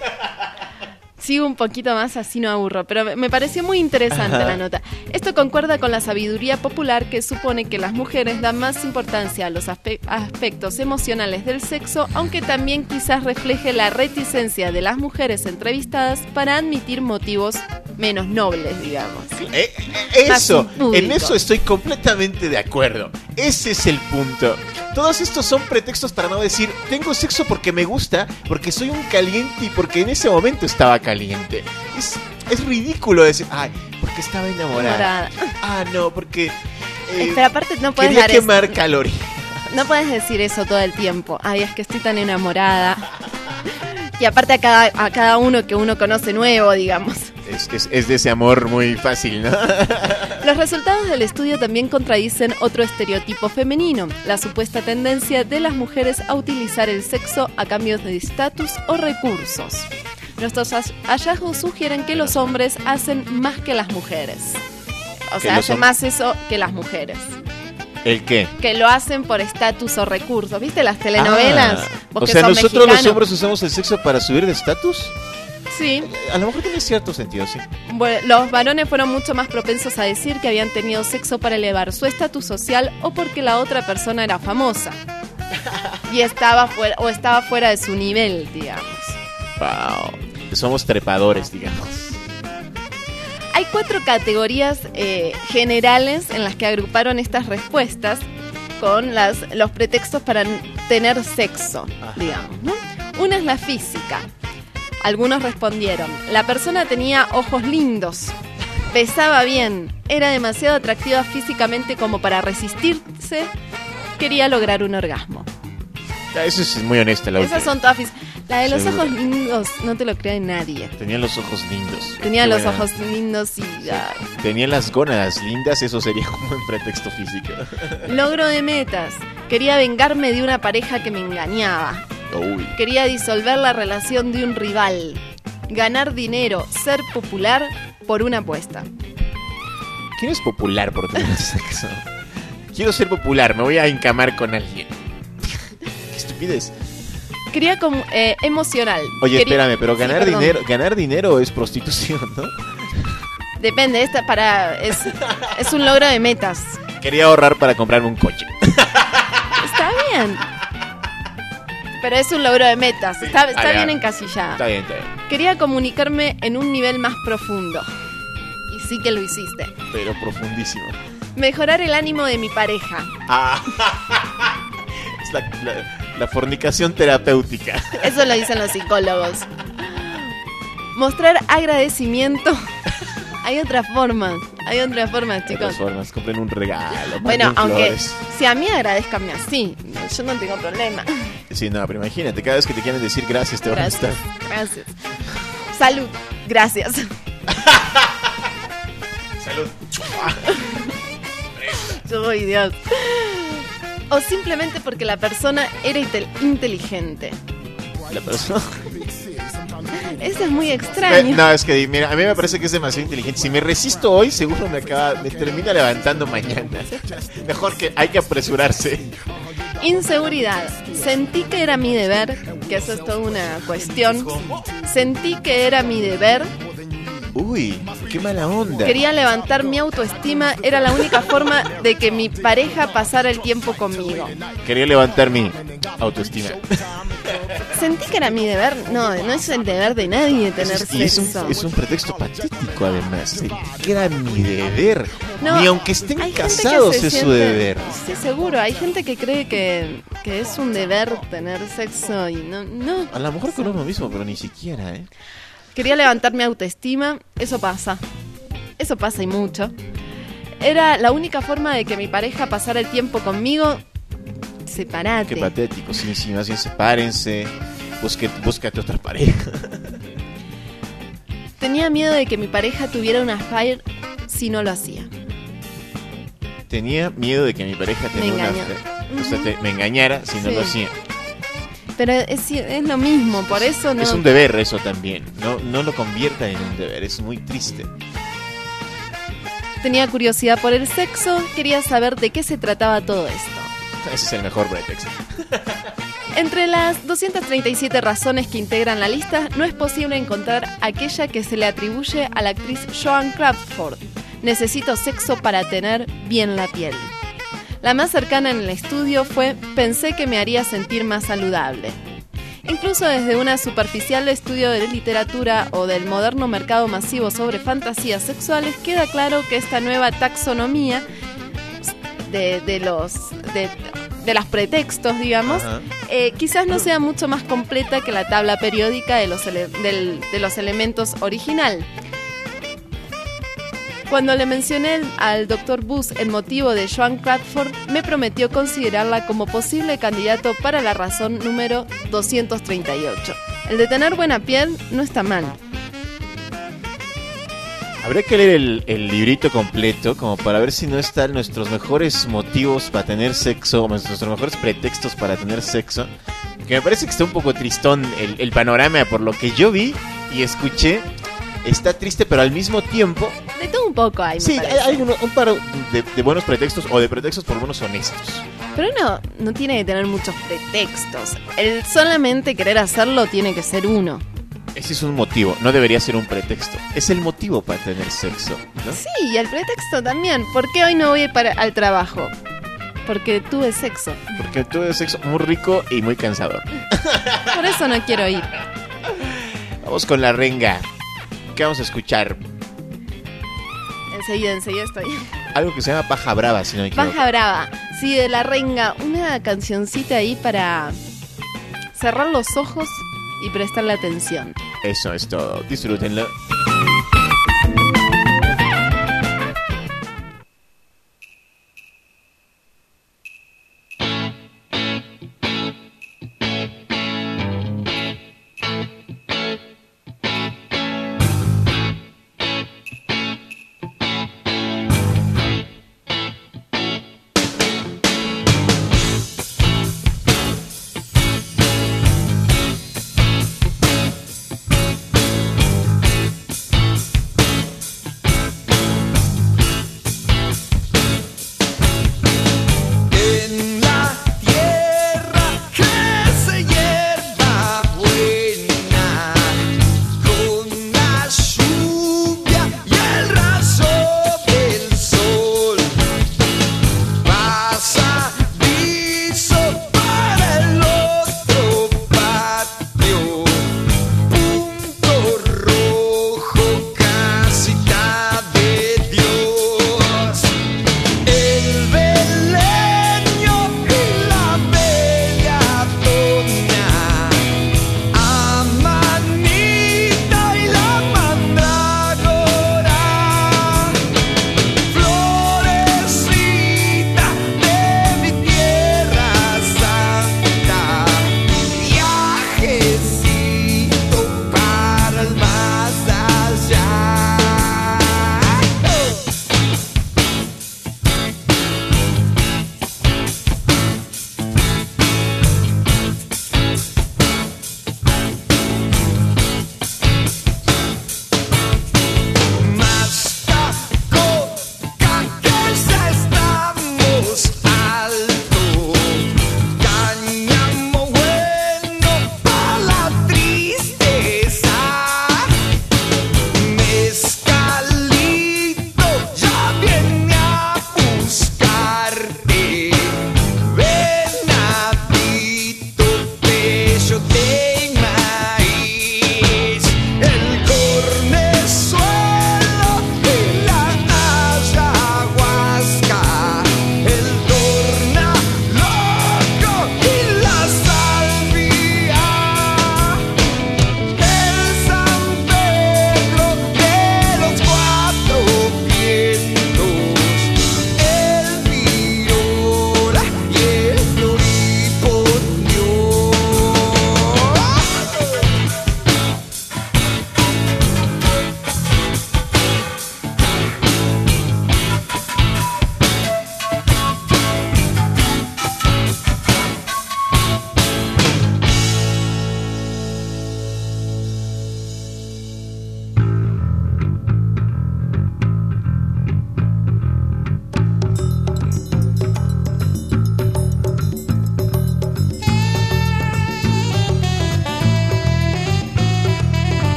Sigo un poquito más, así no aburro, pero me pareció muy interesante la nota. Esto concuerda con la sabiduría popular que supone que las mujeres dan más importancia a los aspe- aspectos emocionales del sexo, aunque también quizás refleje la reticencia de las mujeres entrevistadas para admitir motivos menos nobles, digamos. Eh, eh, eso, en eso estoy completamente de acuerdo. Ese es el punto. Todos estos son pretextos para no decir: tengo sexo porque me gusta, porque soy un caliente y porque en ese momento estaba caliente. Es, es ridículo decir: ay, porque estaba enamorada. enamorada. Ah, no, porque eh, pero aparte no puedes quería dar quemar eso. calorías. No puedes decir eso todo el tiempo. Ay, es que estoy tan enamorada. Y aparte a cada, a cada uno que uno conoce nuevo, digamos. Es, es, es de ese amor muy fácil, ¿no? Los resultados del estudio también contradicen otro estereotipo femenino: la supuesta tendencia de las mujeres a utilizar el sexo a cambio de estatus o recursos. Nuestros hallazgos sugieren que los hombres hacen más que las mujeres. O sea, hacen más eso que las mujeres. ¿El qué? Que lo hacen por estatus o recursos. ¿Viste las telenovelas? Ah, o sea, nosotros mexicanos. Los hombres usamos el sexo para subir de estatus. Sí. A lo mejor tiene cierto sentido, sí. Bueno, los varones fueron mucho más propensos a decir que habían tenido sexo para elevar su estatus social o porque la otra persona era famosa. Y estaba fuera, o estaba fuera de su nivel, digamos. Wow. Somos trepadores, digamos. Hay cuatro categorías eh, generales en las que agruparon estas respuestas con las, los pretextos para tener sexo, Ajá. digamos, ¿no? Una es la física. Algunos respondieron: la persona tenía ojos lindos, besaba bien, era demasiado atractiva físicamente como para resistirse, quería lograr un orgasmo. Eso es muy honesta la Esas última. son todas físicas. La de los Seguro. ojos lindos no te lo cree nadie. Tenía los ojos lindos. Tenía Qué los buena. ojos lindos y... Sí. Tenía las gónadas lindas, eso sería como un pretexto físico. Logro de metas. Quería vengarme de una pareja que me engañaba. Uy. Quería disolver la relación de un rival. Ganar dinero, ser popular por una apuesta. ¿Quién es popular por tener sexo? Quiero ser popular, me voy a encamar con alguien. Qué estupidez. Quería como eh, emocional. Oye, Quería... espérame, pero ganar sí, dinero, ganar dinero es prostitución, ¿no? Depende, esta para es, es un logro de metas. Quería ahorrar para comprarme un coche. Está bien. Pero es un logro de metas. Está, está ah, bien ya. encasillada. Está bien, está bien. Quería comunicarme en un nivel más profundo. Y sí que lo hiciste. Pero profundísimo. Mejorar el ánimo de mi pareja. Ah, es la, la, la fornicación terapéutica. Eso lo dicen los psicólogos. Mostrar agradecimiento. Hay otras formas. Hay otras formas, chicos. Otras formas, compren un regalo. Bueno, aunque flores. si a mí agradezcanme así, yo no tengo problema. Sí, no, pero imagínate, cada vez que te quieren decir gracias te van a estar. Gracias. Salud. Gracias. Salud. Soy Dios. O simplemente porque la persona era intel- inteligente. La persona. Eso es muy extraño. No, es que mira, a mí me parece que es demasiado inteligente. Si me resisto hoy, seguro me acaba, me termina levantando mañana. Mejor que hay que apresurarse. Inseguridad. Sentí que era mi deber, que eso es toda una cuestión. Sentí que era mi deber. Uy, qué mala onda. Quería levantar mi autoestima, era la única forma de que mi pareja pasara el tiempo conmigo. Quería levantar mi autoestima. Sentí que era mi deber. No, no es el deber de nadie tener es, es sexo. Un, es un pretexto patético, además. Sentí que era mi deber. No, ni aunque estén casados es siente, su deber. Sí, seguro. Hay gente que cree que, que es un deber tener sexo y no, no. A lo mejor con uno mismo, pero ni siquiera, ¿eh? Quería levantar mi autoestima. Eso pasa. Eso pasa y mucho. Era la única forma de que mi pareja pasara el tiempo conmigo. Separate. Qué patético. Sí, sí, más bien sepárense. Busque, búscate otra pareja. Tenía miedo de que mi pareja tuviera una affair si no lo hacía. Tenía miedo de que mi pareja tuviera una affair. O sea, te, me engañara si no sí. lo hacía. Pero es, es lo mismo, por eso no... Es un deber eso también, no, no lo conviertan en un deber, es muy triste. Tenía curiosidad por el sexo, quería saber de qué se trataba todo esto. Ese es el mejor pretexto. Entre las doscientas treinta y siete razones que integran la lista, no es posible encontrar aquella que se le atribuye a la actriz Joan Crawford. Necesito sexo para tener bien la piel. La más cercana en el estudio fue pensé que me haría sentir más saludable. Incluso desde una superficial estudio de literatura o del moderno mercado masivo sobre fantasías sexuales, queda claro que esta nueva taxonomía de, de los de, de los pretextos, digamos, eh, quizás no sea mucho más completa que la tabla periódica de los, ele- del, de los elementos original. Cuando le mencioné al doctor Bus el motivo de Joan Crawford, me prometió considerarla como posible candidato para la razón número doscientos treinta y ocho. El de tener buena piel no está mal. Habría que leer el, el librito completo como para ver si no están nuestros mejores motivos para tener sexo, nuestros mejores pretextos para tener sexo. Que me parece que está un poco tristón el, el panorama por lo que yo vi y escuché. Está triste, pero al mismo tiempo... De todo un poco hay, me Sí, parece. hay un, un par de, de buenos pretextos o de pretextos por lo menos honestos. Pero uno no tiene que tener muchos pretextos. El solamente querer hacerlo tiene que ser uno. Ese es un motivo, no debería ser un pretexto. Es el motivo para tener sexo, ¿no? Sí, y el pretexto también. ¿Por qué hoy no voy para, al trabajo? Porque tuve sexo. Porque tuve sexo muy rico y muy cansador. Por eso no quiero ir. Vamos con la renga. ¿Qué vamos a escuchar? Enseguida, enseguida estoy. Algo que se llama Paja Brava, si no me equivoco. Paja Brava, sí, de la renga. Una cancioncita ahí para cerrar los ojos y prestarle atención. Eso es todo. Disfrútenlo.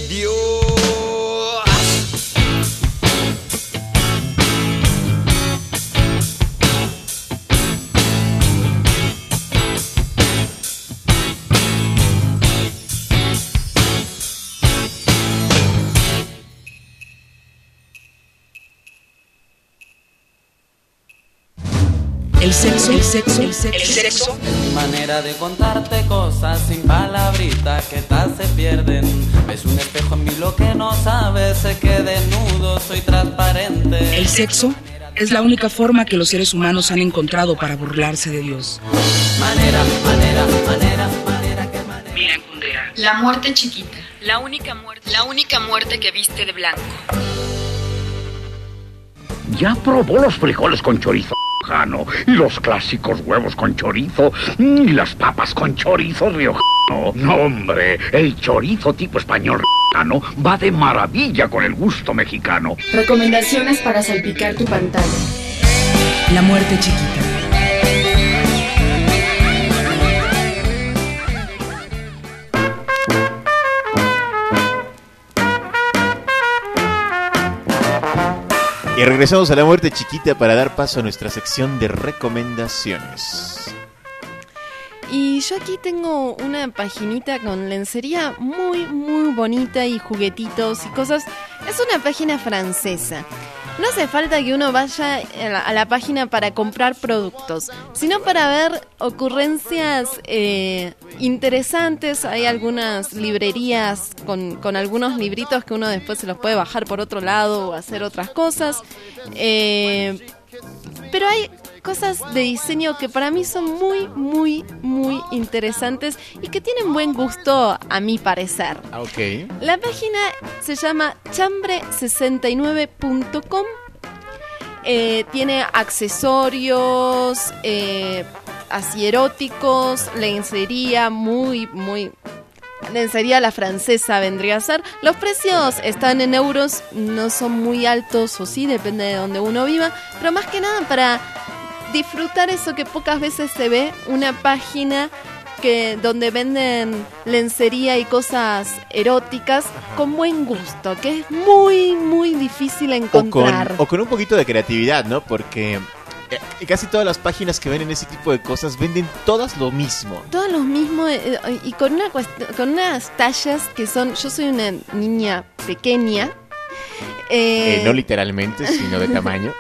Dios. El sexo, el sexo, el sexo, el sexo es mi manera de contarte cosas sin palabritas que tal se pierden. Ves un espejo en mí lo que no sabes, sé que desnudo soy transparente. El sexo es la única forma que los seres humanos han encontrado para burlarse de Dios. Manera, manera, manera, manera, que manera. Mira, Kundera. La muerte chiquita, la única muerte, la única muerte que viste de blanco. ¿Ya probó los frijoles con chorizo? Y los clásicos huevos con chorizo y las papas con chorizo riojano. No, hombre, el chorizo tipo español riojano va de maravilla con el gusto mexicano. Recomendaciones para salpicar tu pantalla. La muerte chiquita. Y regresamos a La Muerte Chiquita para dar paso a nuestra sección de recomendaciones. Y yo aquí tengo una paginita con lencería muy, muy bonita y juguetitos y cosas. Es una página francesa. No hace falta que uno vaya a la, a la página para comprar productos, sino para ver ocurrencias eh, interesantes. Hay algunas librerías con, con algunos libritos que uno después se los puede bajar por otro lado o hacer otras cosas. Eh, pero hay cosas de diseño que para mí son muy, muy, muy interesantes y que tienen buen gusto a mi parecer. Okay. La página se llama chambre sesenta y nueve punto com. Eh, tiene accesorios eh, así eróticos, lencería muy, muy... lencería a la francesa vendría a ser. Los precios están en euros, no son muy altos o sí, depende de donde uno viva, pero más que nada para disfrutar eso que pocas veces se ve, una página que donde venden lencería y cosas eróticas. Ajá. Con buen gusto, que es muy, muy difícil encontrar. O con, o con un poquito de creatividad, ¿no? Porque casi todas las páginas que venden ese tipo de cosas venden todas lo mismo. Todos lo mismo eh, y con, una cuest- con unas tallas que son... Yo soy una niña pequeña. Eh, eh, no literalmente, sino de tamaño.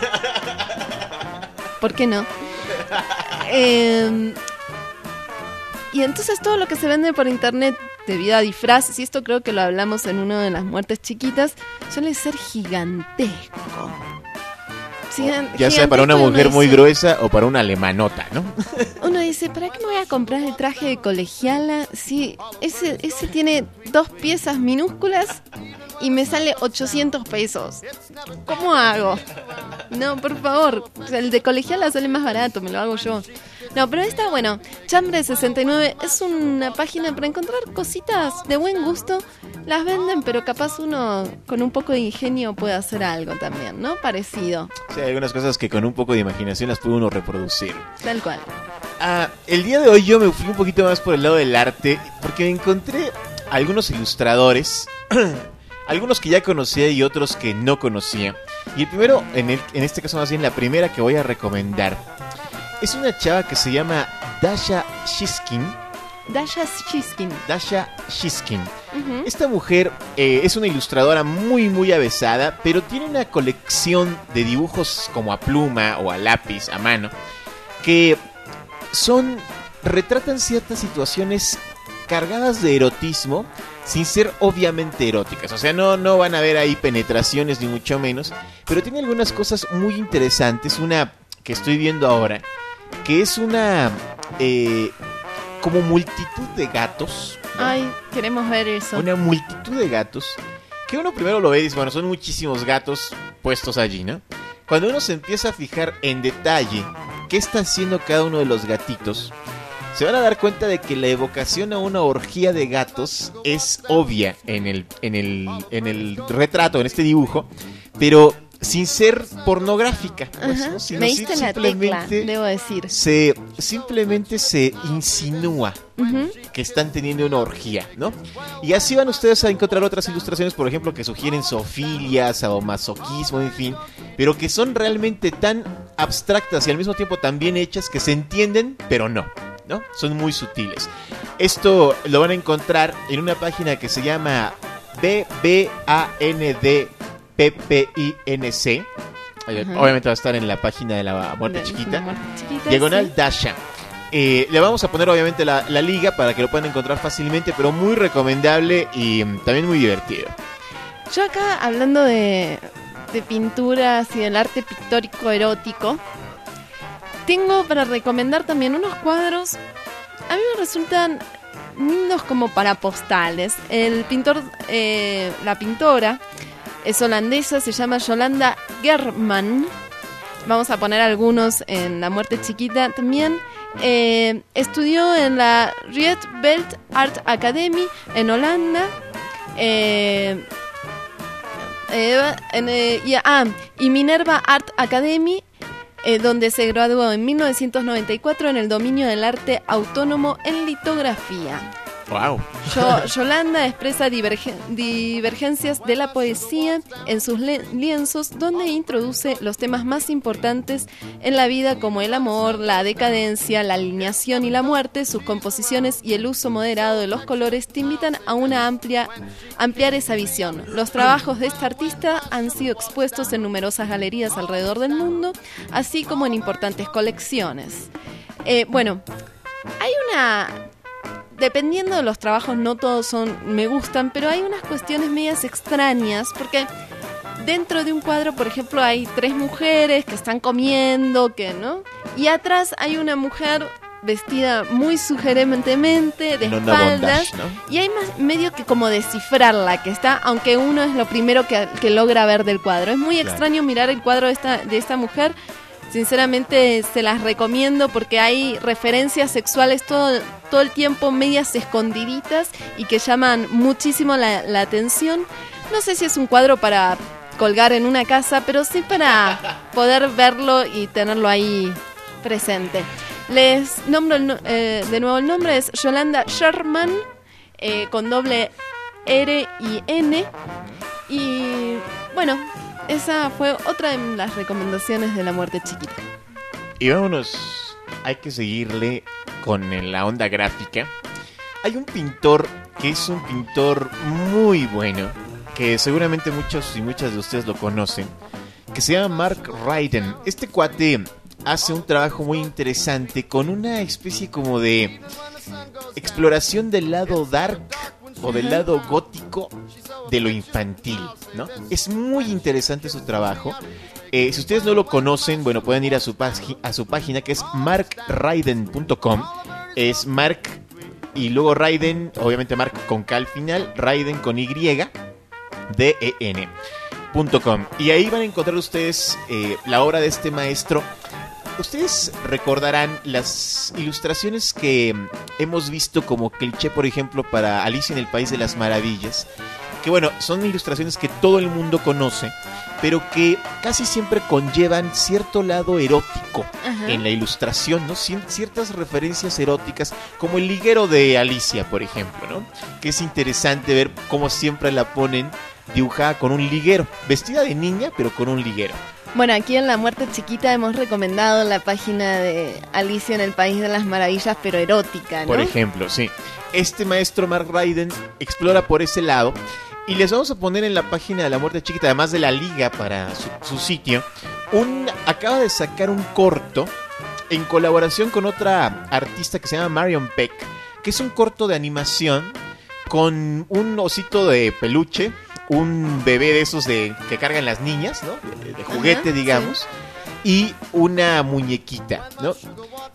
¿Por qué no? Eh, y entonces todo lo que se vende por internet debido a disfraces, y esto creo que lo hablamos en una de las muertes chiquitas, suele ser gigantesco. Sí, ya sea para una mujer muy dice, gruesa o para una alemanota, ¿no? Uno dice, ¿para qué me voy a comprar el traje de colegiala? Sí, ese, ese tiene dos piezas minúsculas y me sale ochocientos pesos. ¿Cómo hago? No, por favor, el de colegiala sale más barato, me lo hago yo. No, pero está bueno. Chambre sesenta y nueve es una página para encontrar cositas de buen gusto. Las venden, pero capaz uno con un poco de ingenio puede hacer algo también, ¿no? Parecido. Sí, hay algunas cosas que con un poco de imaginación las puede uno reproducir. Tal cual. Ah, el día de hoy yo me fui un poquito más por el lado del arte, porque encontré algunos ilustradores, algunos que ya conocía y otros que no conocía. Y el primero, en, el, en este caso más bien la primera que voy a recomendar, es una chava que se llama Dasha Shiskin. Dasha Shiskin. Dasha Shiskin. Uh-huh. Esta mujer eh, es una ilustradora muy muy avesada, pero tiene una colección de dibujos como a pluma o a lápiz, a mano, que son retratan ciertas situaciones cargadas de erotismo sin ser obviamente eróticas. O sea, no, no van a ver ahí penetraciones ni mucho menos, pero tiene algunas cosas muy interesantes. Una que estoy viendo ahora, que es una eh, como multitud de gatos, ¿no? Ay, queremos ver eso. Una multitud de gatos que uno primero lo ve y dice, bueno, son muchísimos gatos puestos allí, ¿no? Cuando uno se empieza a fijar en detalle qué está haciendo cada uno de los gatitos, se van a dar cuenta de que la evocación a una orgía de gatos es obvia en el, en el, en el retrato, en este dibujo, pero sin ser pornográfica, pues, Ajá. ¿no? Sino Me diste la tecla, debo decir. Se, simplemente se insinúa uh-huh. que están teniendo una orgía, ¿no? Y así van ustedes a encontrar otras ilustraciones, por ejemplo, que sugieren zoofilia, sadomasoquismo, en fin, pero que son realmente tan abstractas y al mismo tiempo tan bien hechas que se entienden, pero no, ¿no? Son muy sutiles. Esto lo van a encontrar en una página que se llama B B A N D P P I N C. Uh-huh. Obviamente va a estar en la página de la muerte de, chiquita, la muerte chiquita diagonal sí. Dasha. Eh, le vamos a poner obviamente la, la liga para que lo puedan encontrar fácilmente, pero muy recomendable y um, también muy divertido. Yo acá hablando de, de pinturas y del arte pictórico erótico, tengo para recomendar también unos cuadros. A mí me resultan lindos como para postales. El pintor, eh, la pintora es holandesa, se llama Yolanda German. Vamos a poner algunos en La muerte chiquita también. Eh, estudió en la Rietveld Art Academy en Holanda. Eh, eh, en, eh, y, ah, y Minerva Art Academy, eh, donde se graduó en mil novecientos noventa y cuatro en el dominio del arte autónomo en litografía. Wow. Yo, Yolanda expresa divergen, divergencias de la poesía en sus le, lienzos, donde introduce los temas más importantes en la vida como el amor, la decadencia, la alineación y la muerte. Sus composiciones y el uso moderado de los colores te invitan a una amplia ampliar esa visión. Los trabajos de esta artista han sido expuestos en numerosas galerías alrededor del mundo, así como en importantes colecciones. Eh, bueno, hay una... Dependiendo de los trabajos, no todos son me gustan, pero hay unas cuestiones medias extrañas, porque dentro de un cuadro, por ejemplo, hay tres mujeres que están comiendo, que no, y atrás hay una mujer vestida muy sugerentemente, de no espaldas, bondage, ¿no? Y hay más medio que como descifrarla, que está, aunque uno es lo primero que, que logra ver del cuadro. Es muy claro. extraño mirar el cuadro de esta, de esta mujer. Sinceramente se las recomiendo porque hay referencias sexuales todo, todo el tiempo, medias escondiditas y que llaman muchísimo la, la atención. No sé si es un cuadro para colgar en una casa, pero sí para poder verlo y tenerlo ahí presente. Les nombro el, eh, de nuevo el nombre, es Yolanda German, eh, con doble R y N. Y bueno... Esa fue otra de las recomendaciones de La muerte chiquita. Y vámonos, hay que seguirle con la onda gráfica. Hay un pintor que es un pintor muy bueno, que seguramente muchos y muchas de ustedes lo conocen, que se llama Mark Ryden. Este cuate hace un trabajo muy interesante con una especie como de exploración del lado dark o del lado gótico de lo infantil, ¿no? Es muy interesante su trabajo. Eh, si ustedes no lo conocen, bueno, pueden ir a su, pagi- a su página, que es mark ryden punto com. Es Mark y luego Ryden, obviamente Mark con K al final, Ryden con Y, D E N punto com. Y ahí van a encontrar ustedes eh, la obra de este maestro. Ustedes recordarán las ilustraciones que hemos visto como cliché, por ejemplo, para Alicia en el País de las Maravillas, que bueno, son ilustraciones que todo el mundo conoce, pero que casi siempre conllevan cierto lado erótico. Ajá. En la ilustración, ¿no? Ciertas referencias eróticas, como el liguero de Alicia, por ejemplo, ¿no? Que es interesante ver cómo siempre la ponen dibujada con un liguero, vestida de niña, pero con un liguero. Bueno, aquí en La muerte chiquita hemos recomendado la página de Alicia en el País de las Maravillas, pero erótica, ¿no? Por ejemplo, sí. Este maestro Mark Ryden explora por ese lado y les vamos a poner en la página de La muerte chiquita, además de la liga para su, su sitio, un acaba de sacar un corto en colaboración con otra artista que se llama Marion Peck, que es un corto de animación con un osito de peluche, un bebé de esos de que cargan las niñas, ¿no? De, de juguete, ajá, digamos, sí. Y una muñequita, ¿no?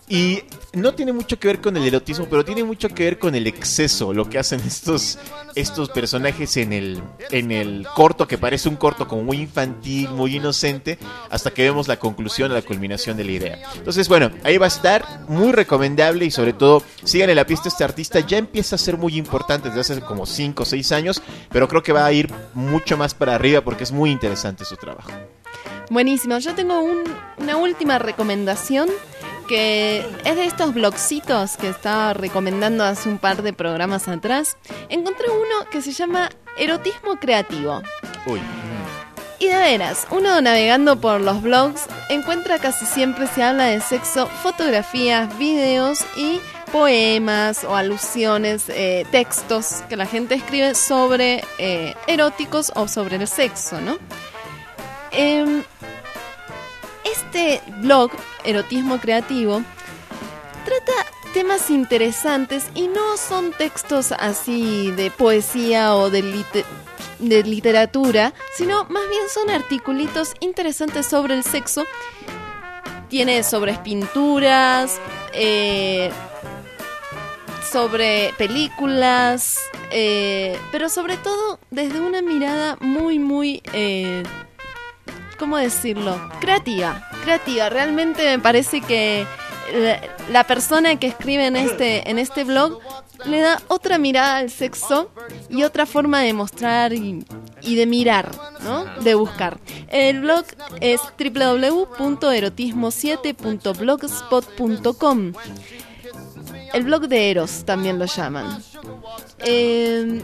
Y no tiene mucho que ver con el erotismo, pero tiene mucho que ver con el exceso, lo que hacen estos, estos personajes en el, en el corto, que parece un corto como muy infantil, muy inocente, hasta que vemos la conclusión, la culminación de la idea. Entonces, bueno, ahí va a estar, muy recomendable, y sobre todo, síganle la pista a este artista. Ya empieza a ser muy importante desde hace como cinco o seis años, pero creo que va a ir mucho más para arriba porque es muy interesante su trabajo. Buenísimo, yo tengo un, una última recomendación, que es de estos blogcitos que estaba recomendando hace un par de programas atrás. Encontré uno que se llama Erotismo Creativo. Uy. Y de veras, uno navegando por los blogs encuentra casi siempre se habla de sexo, fotografías, videos y poemas o alusiones, eh, textos que la gente escribe sobre eh, eróticos o sobre el sexo, ¿no? Eh, Este blog, Erotismo Creativo, trata temas interesantes y no son textos así de poesía o de, liter- de literatura, sino más bien son articulitos interesantes sobre el sexo. Tiene sobre pinturas, eh, sobre películas, eh, pero sobre todo desde una mirada muy, muy... Eh, ¿Cómo decirlo? Creativa, creativa. Realmente me parece que la, la persona que escribe en este, en este blog le da otra mirada al sexo y otra forma de mostrar y, y de mirar, ¿no? De buscar. El blog es doble u doble u doble u punto erotismo siete punto blogspot punto com. El blog de Eros también lo llaman. Eh...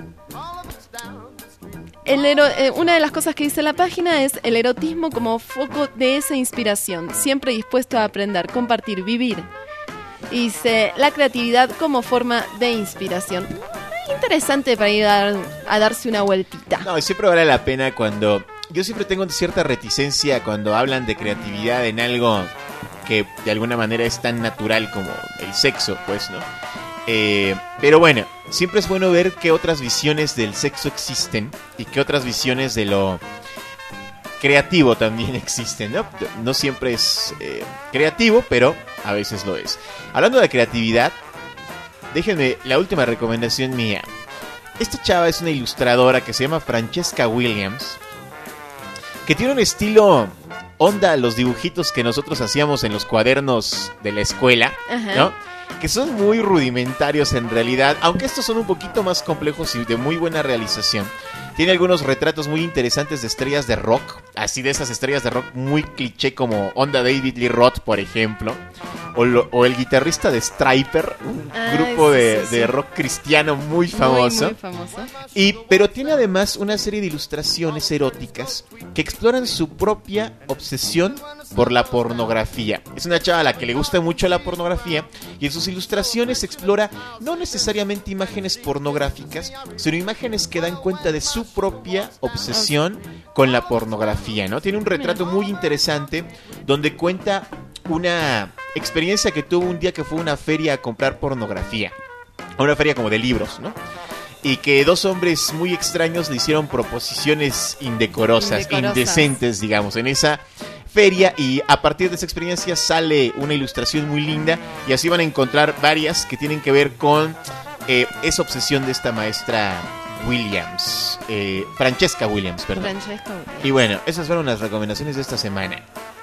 El ero- eh, una de las cosas que dice la página es el erotismo como foco de esa inspiración, siempre dispuesto a aprender, compartir, vivir. Y dice la creatividad como forma de inspiración. Interesante para ir a, dar, a darse una vueltita. No, siempre vale la pena cuando... Yo siempre tengo cierta reticencia cuando hablan de creatividad en algo que de alguna manera es tan natural como el sexo, pues, ¿no? Eh, pero bueno, siempre es bueno ver qué otras visiones del sexo existen y qué otras visiones de lo creativo también existen, ¿no? No siempre es eh, creativo, pero a veces lo es. Hablando de creatividad, déjenme la última recomendación mía. Esta chava es una ilustradora que se llama Francesca Williams, que tiene un estilo onda a los dibujitos que nosotros hacíamos en los cuadernos de la escuela, Ajá. ¿no? Que son muy rudimentarios en realidad, aunque estos son un poquito más complejos y de muy buena realización. Tiene algunos retratos muy interesantes de estrellas de rock, así de esas estrellas de rock muy cliché como onda David Lee Roth, por ejemplo, o, lo, o el guitarrista de Stryper, un ah, grupo sí, de, sí, sí. de rock cristiano muy famoso. Muy, muy famoso. Y, pero tiene además una serie de ilustraciones eróticas que exploran su propia obsesión por la pornografía. Es una chava a la que le gusta mucho la pornografía y en sus ilustraciones explora no necesariamente imágenes pornográficas, sino imágenes que dan cuenta de su propia obsesión con la pornografía, ¿no? Tiene un retrato muy interesante donde cuenta una experiencia que tuvo un día que fue a una feria a comprar pornografía, a una feria como de libros, ¿no? Y que dos hombres muy extraños le hicieron proposiciones indecorosas, Indecorosas. indecentes, digamos, en esa feria, y a partir de esa experiencia sale una ilustración muy linda y así van a encontrar varias que tienen que ver con eh, esa obsesión de esta maestra Williams, eh, Francesca Williams, perdón. Francesca Williams. Y bueno, esas fueron las recomendaciones de esta semana.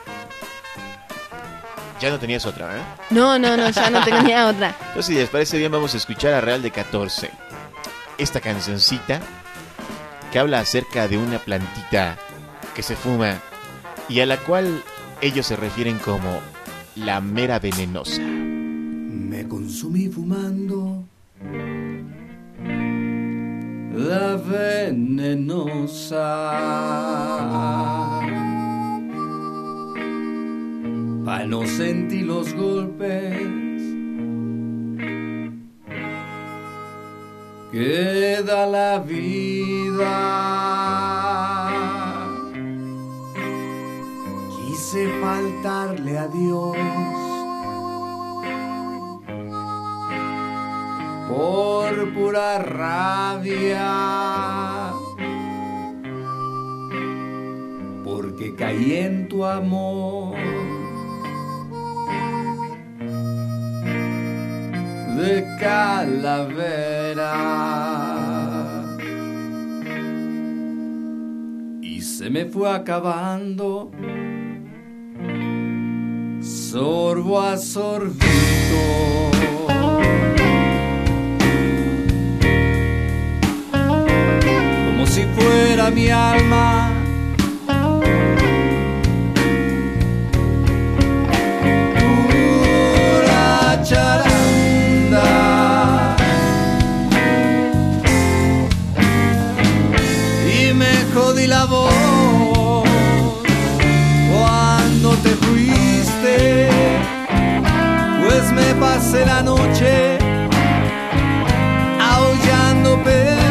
Ya no tenías otra, ¿eh? No, no, no, ya no tenía otra. Entonces, si les parece bien, vamos a escuchar a Real de catorce. Esta cancioncita que habla acerca de una plantita que se fuma y a la cual ellos se refieren como la mera venenosa. Me consumí fumando la venenosa, pa' no sentir los golpes que da la vida. Quise faltarle a Dios por pura rabia, porque caí en tu amor de calavera. Y se me fue acabando sorbo a sorbito. Como si fuera mi alma pura charanda. Y me jodí la voz cuando te fuiste, pues me pasé la noche aullando pena.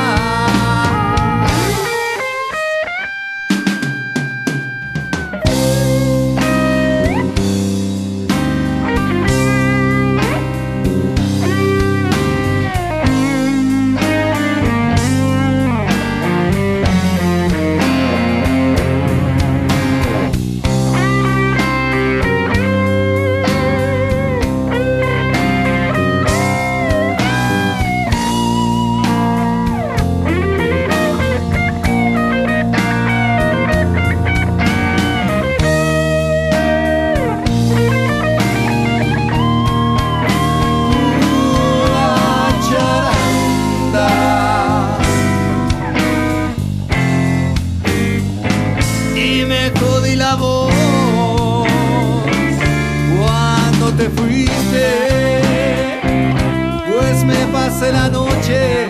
La noche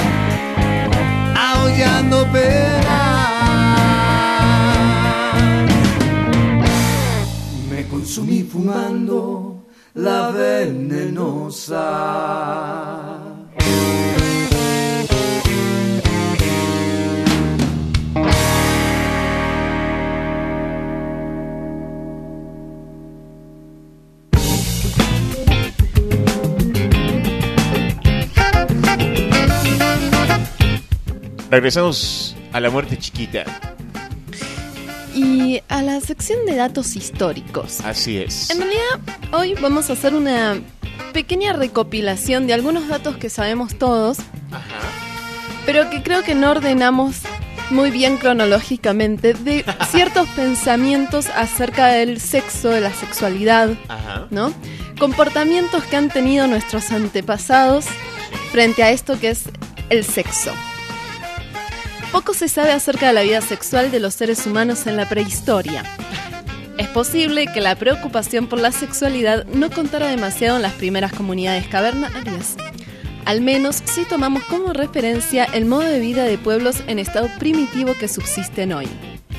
aullando pena. Me consumí fumando la venenosa. Regresamos a La Muerte Chiquita. Y a la sección de datos históricos. Así es. En realidad, hoy vamos a hacer una pequeña recopilación de algunos datos que sabemos todos. Ajá. Pero que creo que no ordenamos muy bien cronológicamente, de ciertos pensamientos acerca del sexo, de la sexualidad. Ajá. ¿No? Comportamientos que han tenido nuestros antepasados frente a esto que es el sexo. Poco se sabe acerca de la vida sexual de los seres humanos en la prehistoria. Es posible que la preocupación por la sexualidad no contara demasiado en las primeras comunidades cavernarias, al menos si tomamos como referencia el modo de vida de pueblos en estado primitivo que subsisten hoy.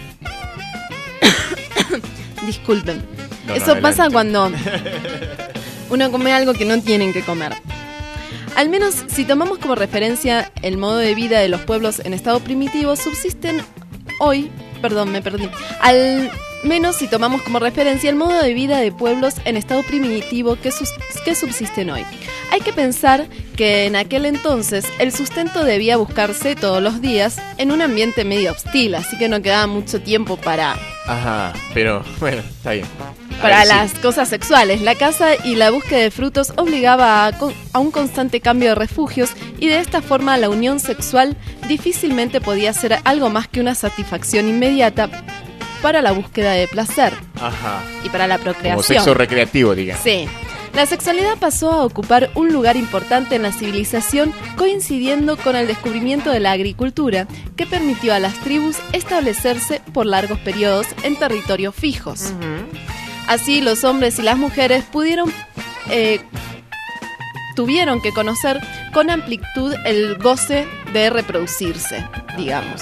Disculpen, no, eso no, pasa cuando uno come algo que no tienen que comer. Al menos si tomamos como referencia el modo de vida de los pueblos en estado primitivo, subsisten hoy, perdón, me perdí, al menos si tomamos como referencia el modo de vida de pueblos en estado primitivo que, sus, que subsisten hoy. Hay que pensar que en aquel entonces el sustento debía buscarse todos los días en un ambiente medio hostil, así que no quedaba mucho tiempo para... Ajá, pero bueno, está bien. Para las sí. cosas sexuales. La caza y la búsqueda de frutos obligaba a, a un constante cambio de refugios y de esta forma la unión sexual difícilmente podía ser algo más que una satisfacción inmediata para la búsqueda de placer. Ajá. Y para la procreación. Como sexo recreativo, digamos. Sí. La sexualidad pasó a ocupar un lugar importante en la civilización, coincidiendo con el descubrimiento de la agricultura, que permitió a las tribus establecerse por largos periodos en territorios fijos. Uh-huh. Así, los hombres y las mujeres pudieron, eh, tuvieron que conocer con amplitud el goce de reproducirse, digamos.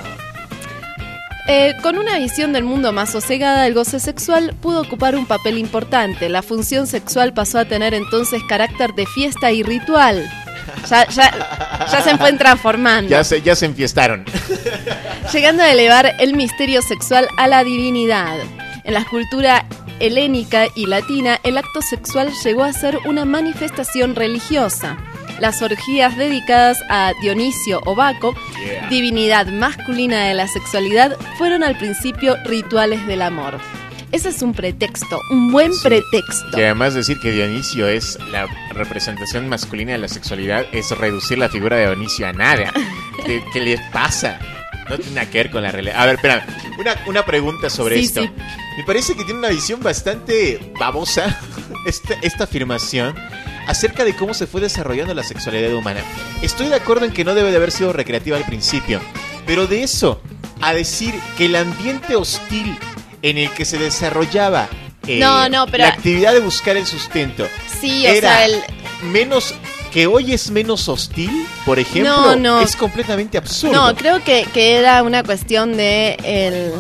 Eh, con una visión del mundo más sosegada, el goce sexual pudo ocupar un papel importante. La función sexual pasó a tener entonces carácter de fiesta y ritual. Ya, ya, ya se fue transformando. Ya se, ya se enfiestaron. Llegando a elevar el misterio sexual a la divinidad. En la cultura helénica y latina, el acto sexual llegó a ser una manifestación religiosa. Las orgías dedicadas a Dionisio o Baco, yeah. divinidad masculina de la sexualidad, fueron al principio rituales del amor. Ese es un pretexto, un buen sí. pretexto. Y además decir que Dionisio es la representación masculina de la sexualidad es reducir la figura de Dionisio a nada. ¿Qué, qué les pasa? No tiene nada que ver con la realidad. A ver, espérame, una, una pregunta sobre sí, esto. Sí. Me parece que tiene una visión bastante babosa esta, esta afirmación acerca de cómo se fue desarrollando la sexualidad humana. Estoy de acuerdo en que no debe de haber sido recreativa al principio, pero de eso a decir que el ambiente hostil en el que se desarrollaba eh, no, no, pero... la actividad de buscar el sustento sí, o era sea, el... menos... que hoy es menos hostil, por ejemplo, no, no. es completamente absurdo. No, creo que, que era una cuestión de... El,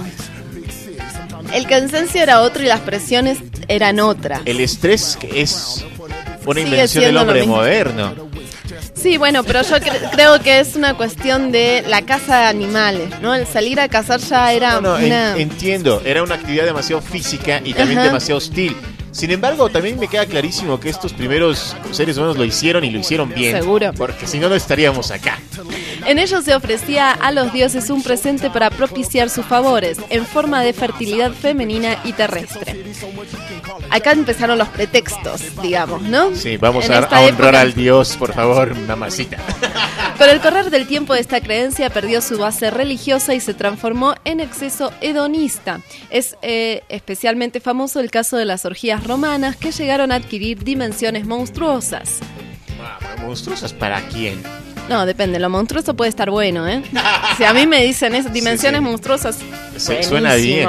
el cansancio era otro y las presiones eran otras. El estrés es una Sigue invención del hombre moderno. Sí, bueno, pero yo cre- creo que es una cuestión de la caza de animales, ¿no? El salir a cazar ya era no, no, una... En, entiendo, era una actividad demasiado física y también Ajá. demasiado hostil. Sin embargo, también me queda clarísimo que estos primeros seres humanos lo hicieron y lo hicieron bien. Seguro. Porque si no, no estaríamos acá. En ellos se ofrecía a los dioses un presente para propiciar sus favores, en forma de fertilidad femenina y terrestre. Acá empezaron los pretextos, digamos, ¿no? Sí, vamos en a, a honrar época... al dios, por favor, mamacita. Con el correr del tiempo, esta creencia perdió su base religiosa y se transformó en exceso hedonista. Es eh, especialmente famoso el caso de las orgías romanas, que llegaron a adquirir dimensiones monstruosas. Ah, ¿monstruosas para quién? No, depende, lo monstruoso puede estar bueno, ¿eh? Si a mí me dicen esas dimensiones sí, sí. monstruosas, sí, suena bien.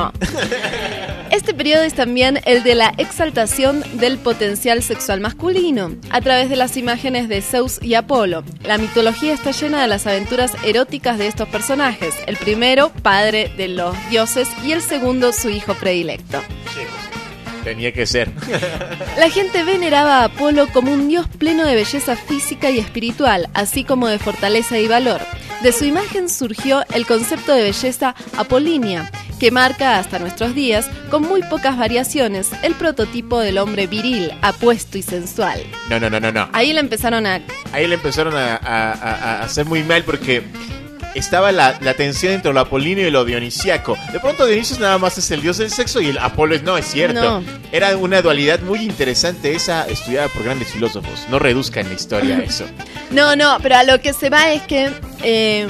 Este periodo es también el de la exaltación del potencial sexual masculino, a través de las imágenes de Zeus y Apolo. La mitología está llena de las aventuras eróticas de estos personajes. El primero, padre de los dioses, y el segundo, su hijo predilecto. Sí, tenía que ser. La gente veneraba a Apolo como un dios pleno de belleza física y espiritual, así como de fortaleza y valor. De su imagen surgió el concepto de belleza apolínea, que marca hasta nuestros días, con muy pocas variaciones, el prototipo del hombre viril, apuesto y sensual. No, no, no, no, no. Ahí le empezaron a... Ahí le empezaron a, a, a, a hacer muy mal porque... estaba la, la tensión entre lo apolíneo y lo dionisiaco. De pronto Dionisio nada más es el dios del sexo y el Apolo es... No, es cierto. No. Era una dualidad muy interesante esa, estudiada por grandes filósofos. No reduzcan la historia a eso. No, no, pero a lo que se va es que... Eh,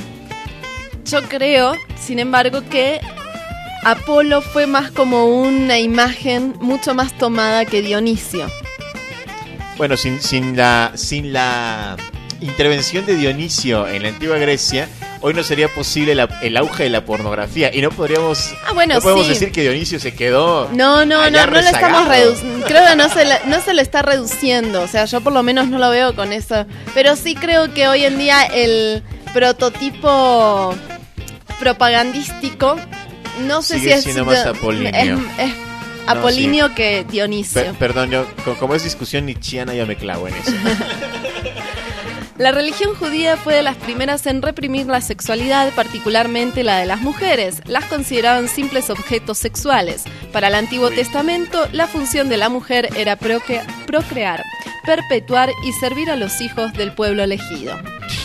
yo creo, sin embargo, que Apolo fue más como una imagen mucho más tomada que Dionisio. Bueno, sin, sin la... sin la... intervención de Dionisio en la antigua Grecia, hoy no sería posible la, el auge de la pornografía y no podríamos ah, bueno, no podemos sí. decir que Dionisio se quedó no no allá no no lo rezagado. estamos reduciendo, creo que no se le, no se le está reduciendo, o sea, yo por lo menos no lo veo con eso, pero sí creo que hoy en día el prototipo propagandístico no sé sigue si siendo es más apolíneo. es, es apolíneo no, sí. que Dionisio. Per, perdón, yo como es discusión nietzscheana yo me clavo en eso. La religión judía fue de las primeras en reprimir la sexualidad, particularmente la de las mujeres. Las consideraban simples objetos sexuales. Para el Antiguo Uy. Testamento, la función de la mujer era procre- procrear, perpetuar y servir a los hijos del pueblo elegido.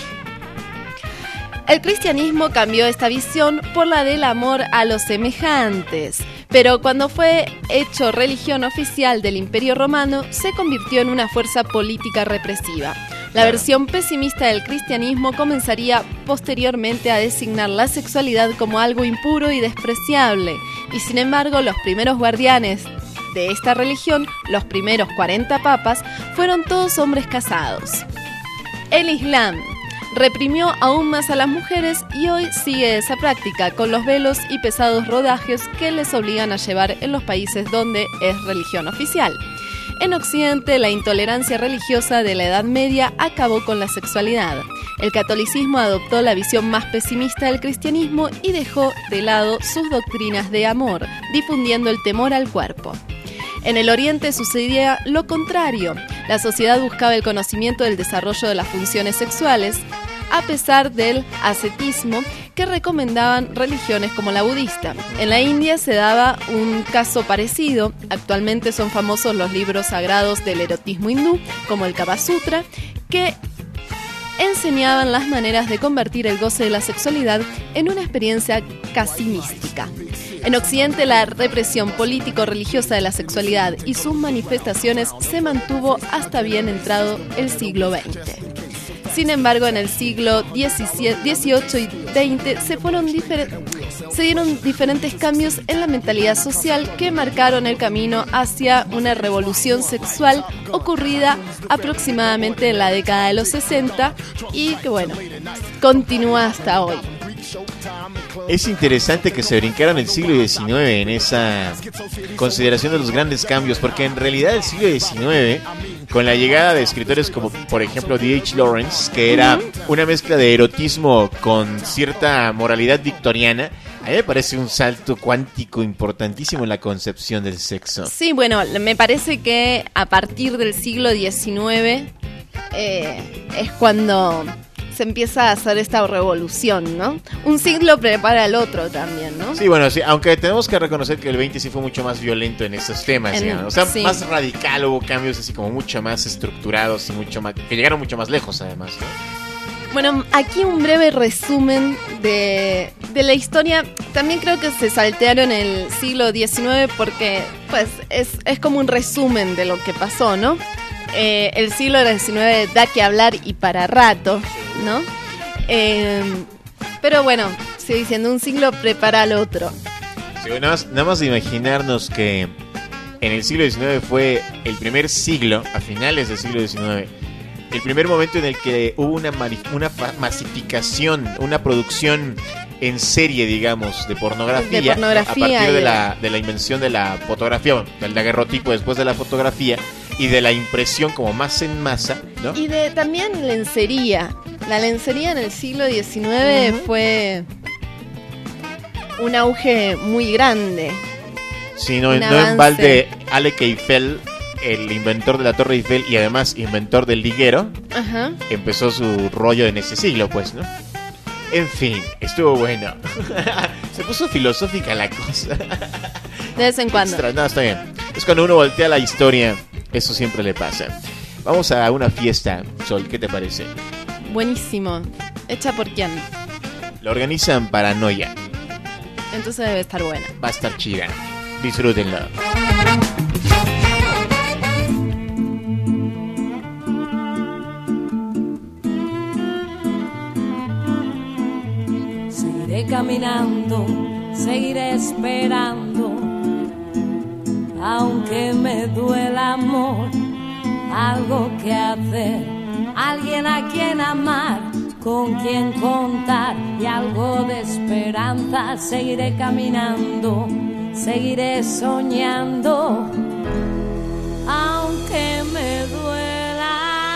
El cristianismo cambió esta visión por la del amor a los semejantes, pero cuando fue hecho religión oficial del Imperio Romano, se convirtió en una fuerza política represiva. La versión pesimista del cristianismo comenzaría posteriormente a designar la sexualidad como algo impuro y despreciable, y sin embargo los primeros guardianes de esta religión, los primeros cuarenta papas, fueron todos hombres casados. El Islam reprimió aún más a las mujeres y hoy sigue esa práctica con los velos y pesados rodajes que les obligan a llevar en los países donde es religión oficial. En Occidente, la intolerancia religiosa de la Edad Media acabó con la sexualidad. El catolicismo adoptó la visión más pesimista del cristianismo y dejó de lado sus doctrinas de amor, difundiendo el temor al cuerpo. En el Oriente sucedía lo contrario. La sociedad buscaba el conocimiento del desarrollo de las funciones sexuales, a pesar del ascetismo que recomendaban religiones como la budista. En la India se daba un caso parecido. Actualmente son famosos los libros sagrados del erotismo hindú, como el Kama Sutra, que enseñaban las maneras de convertir el goce de la sexualidad en una experiencia casi mística. En Occidente, la represión político-religiosa de la sexualidad y sus manifestaciones se mantuvo hasta bien entrado el siglo veinte. Sin embargo, en el siglo dieciocho y veinte se, fueron difer- se dieron diferentes cambios en la mentalidad social que marcaron el camino hacia una revolución sexual ocurrida aproximadamente en la década de los sesenta y que, bueno, continúa hasta hoy. Es interesante que se brincaron el siglo diecinueve en esa consideración de los grandes cambios, porque en realidad el siglo diecinueve, con la llegada de escritores como por ejemplo D H Lawrence, que era una mezcla de erotismo con cierta moralidad victoriana, a mí me parece un salto cuántico importantísimo en la concepción del sexo. Sí, bueno, me parece que a partir del siglo diecinueve eh, es cuando se empieza a hacer esta revolución, ¿no? Un siglo prepara al otro también, ¿no? Sí, bueno, sí, aunque tenemos que reconocer que el veinte sí fue mucho más violento en esos temas, en, digamos. O sea, sí, más radical, hubo cambios así como mucho más estructurados y mucho más, que llegaron mucho más lejos además, ¿no? Bueno, aquí un breve resumen de, de la historia. También creo que se saltearon el siglo diecinueve porque, pues, es, es como un resumen de lo que pasó, ¿no? Eh, el siglo diecinueve da que hablar y para rato, ¿no? Eh, pero bueno, sigo diciendo, un siglo prepara al otro. Sí, nada más, nada más de imaginarnos que en el siglo diecinueve fue el primer siglo, a finales del siglo diecinueve, el primer momento en el que hubo una, una masificación, una producción en serie, digamos, de pornografía, de pornografía a partir de de... la, de la invención de la fotografía, bueno, del daguerrotipo después de la fotografía y de la impresión como más en masa, ¿no? Y de también lencería. La lencería en el siglo diecinueve uh-huh. fue un auge muy grande. Sí, no, no en balde Alec Eiffel, el inventor de la Torre Eiffel y además inventor del liguero, uh-huh. empezó su rollo en ese siglo, pues, ¿no? En fin, estuvo bueno. Se puso filosófica la cosa. De vez en cuando. Extra, no, está bien. Es cuando uno voltea la historia, eso siempre le pasa. Vamos a una fiesta, Sol, ¿qué te parece? Buenísimo. ¿Hecha por quién? Lo organizan Paranoia. Entonces debe estar buena. Va a estar chida. Disfrútenlo. Seguiré caminando, seguiré esperando, aunque me duela amor, algo que hacer, alguien a quien amar, con quien contar y algo de esperanza. Seguiré caminando, seguiré soñando, aunque me duela.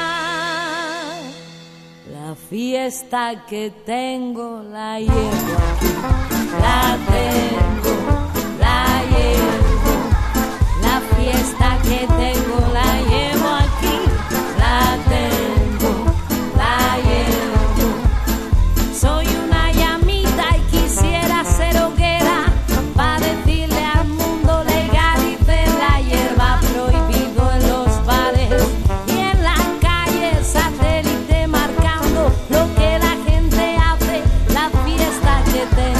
La fiesta que tengo la llevo aquí, la tengo, la llevo. La fiesta que tengo la llevo aquí, la tengo, la llevo. Soy una llamita y quisiera ser hoguera para decirle al mundo legalice la hierba, prohibido en los bares y en las calles, satélite marcando lo que la gente hace. La fiesta que tengo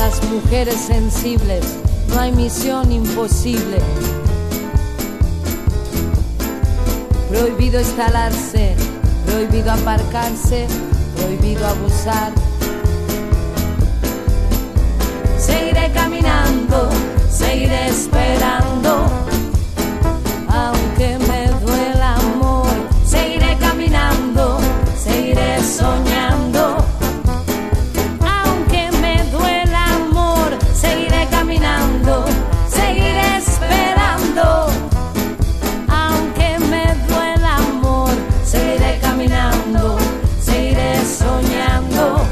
las mujeres sensibles, no hay misión imposible. Prohibido instalarse, prohibido aparcarse, prohibido abusar. Seguiré caminando, seguiré esperando, aunque me duela amor. Seguiré caminando, seguiré soñando, aunque me duela amor. Seguiré caminando, seguiré esperando, aunque me duela amor. Seguiré caminando, seguiré soñando,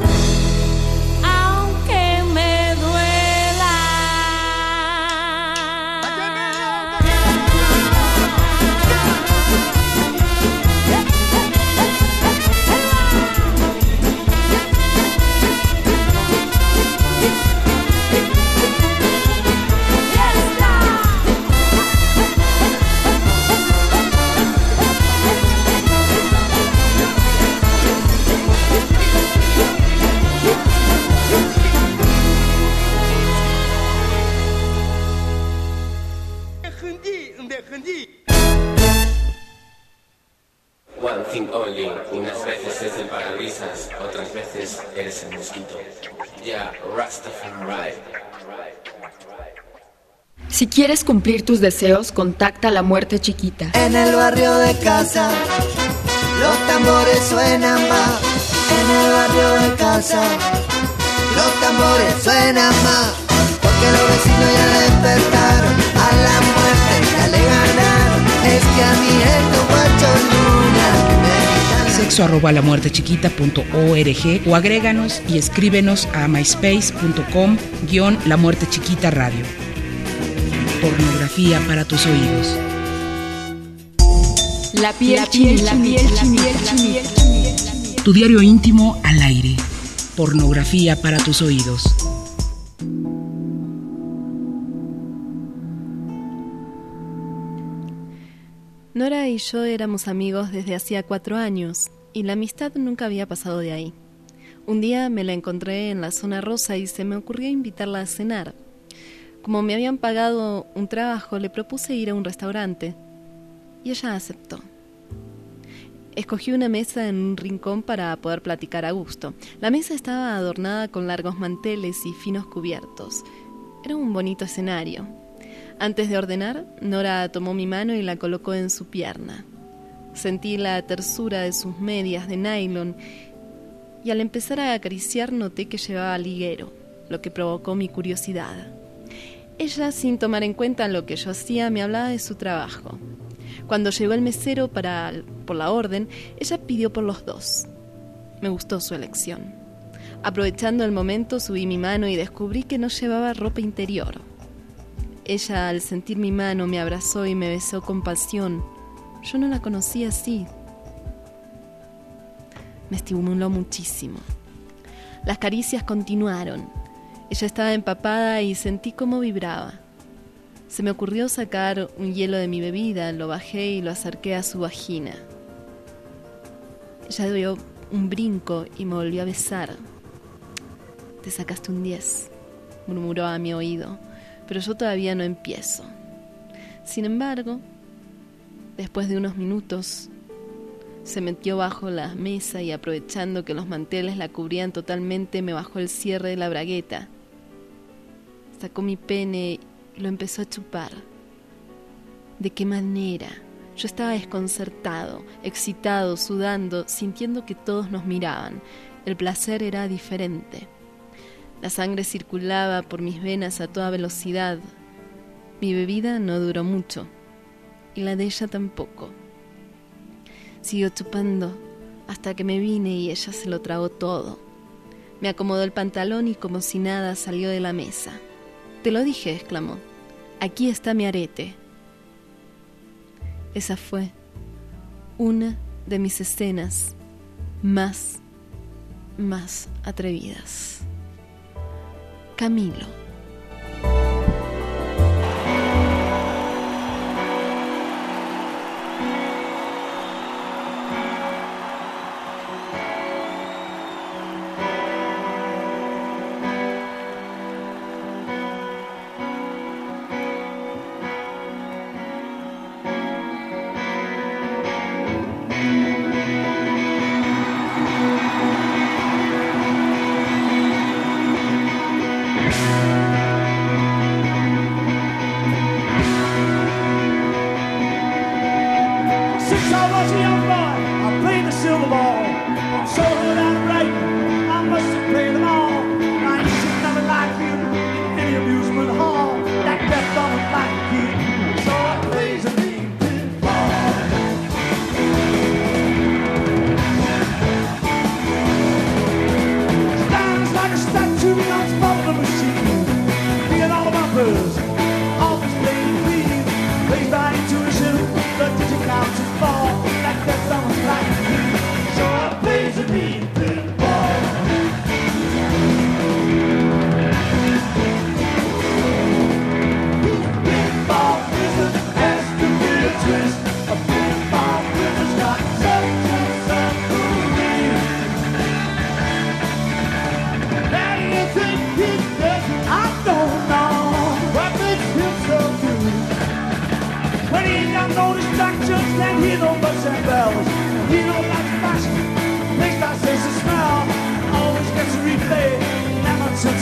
aunque me duela. One thing only, unas veces es el parabrisas, otras veces eres el mosquito. Yeah, Rastafari. Si quieres cumplir tus deseos, contacta a La Muerte Chiquita. En el barrio de casa, los tambores suenan más. En el barrio de casa, los tambores suenan más. Porque los vecinos ya despertaron, a la muerte ya le ganaron. Es que a mi estos guachos luna me Sexo arroba la muerte chiquita punto org o agréganos y escríbenos a myspace.com guión La Muerte Chiquita Radio. Pornografía para tus oídos. La piel, la piel, la piel, la piel, chinita. Tu diario íntimo al aire. Pornografía para tus oídos. Nora y yo éramos amigos desde hacía cuatro años y la amistad nunca había pasado de ahí. Un día me la encontré en la zona rosa y se me ocurrió invitarla a cenar. Como me habían pagado un trabajo, le propuse ir a un restaurante y ella aceptó. Escogí una mesa en un rincón para poder platicar a gusto. La mesa estaba adornada con largos manteles y finos cubiertos. Era un bonito escenario. Antes de ordenar, Nora tomó mi mano y la colocó en su pierna. Sentí la tersura de sus medias de nylon y al empezar a acariciar noté que llevaba liguero, lo que provocó mi curiosidad. Ella, sin tomar en cuenta lo que yo hacía, me hablaba de su trabajo. Cuando llegó el mesero para, por la orden, ella pidió por los dos. Me gustó su elección. Aprovechando el momento, subí mi mano y descubrí que no llevaba ropa interior. Ella, al sentir mi mano, me abrazó y me besó con pasión. Yo no la conocía así. Me estimuló muchísimo. Las caricias continuaron. Ella estaba empapada y sentí cómo vibraba. Se me ocurrió sacar un hielo de mi bebida, lo bajé y lo acerqué a su vagina. Ella dio un brinco y me volvió a besar. Te sacaste un diez, murmuró a mi oído, pero yo todavía no empiezo. Sin embargo, después de unos minutos, se metió bajo la mesa y aprovechando que los manteles la cubrían totalmente, me bajó el cierre de la bragueta. Sacó mi pene y lo empezó a chupar. ¿De qué manera? Yo estaba desconcertado, excitado, sudando, sintiendo que todos nos miraban. El placer era diferente. La sangre circulaba por mis venas a toda velocidad. Mi bebida no duró mucho, y la de ella tampoco. Siguió chupando hasta que me vine y ella se lo tragó todo. Me acomodó el pantalón y como si nada salió de la mesa. «Te lo dije», exclamó. «Aquí está mi arete». Esa fue una de mis escenas más, más atrevidas. Camilo.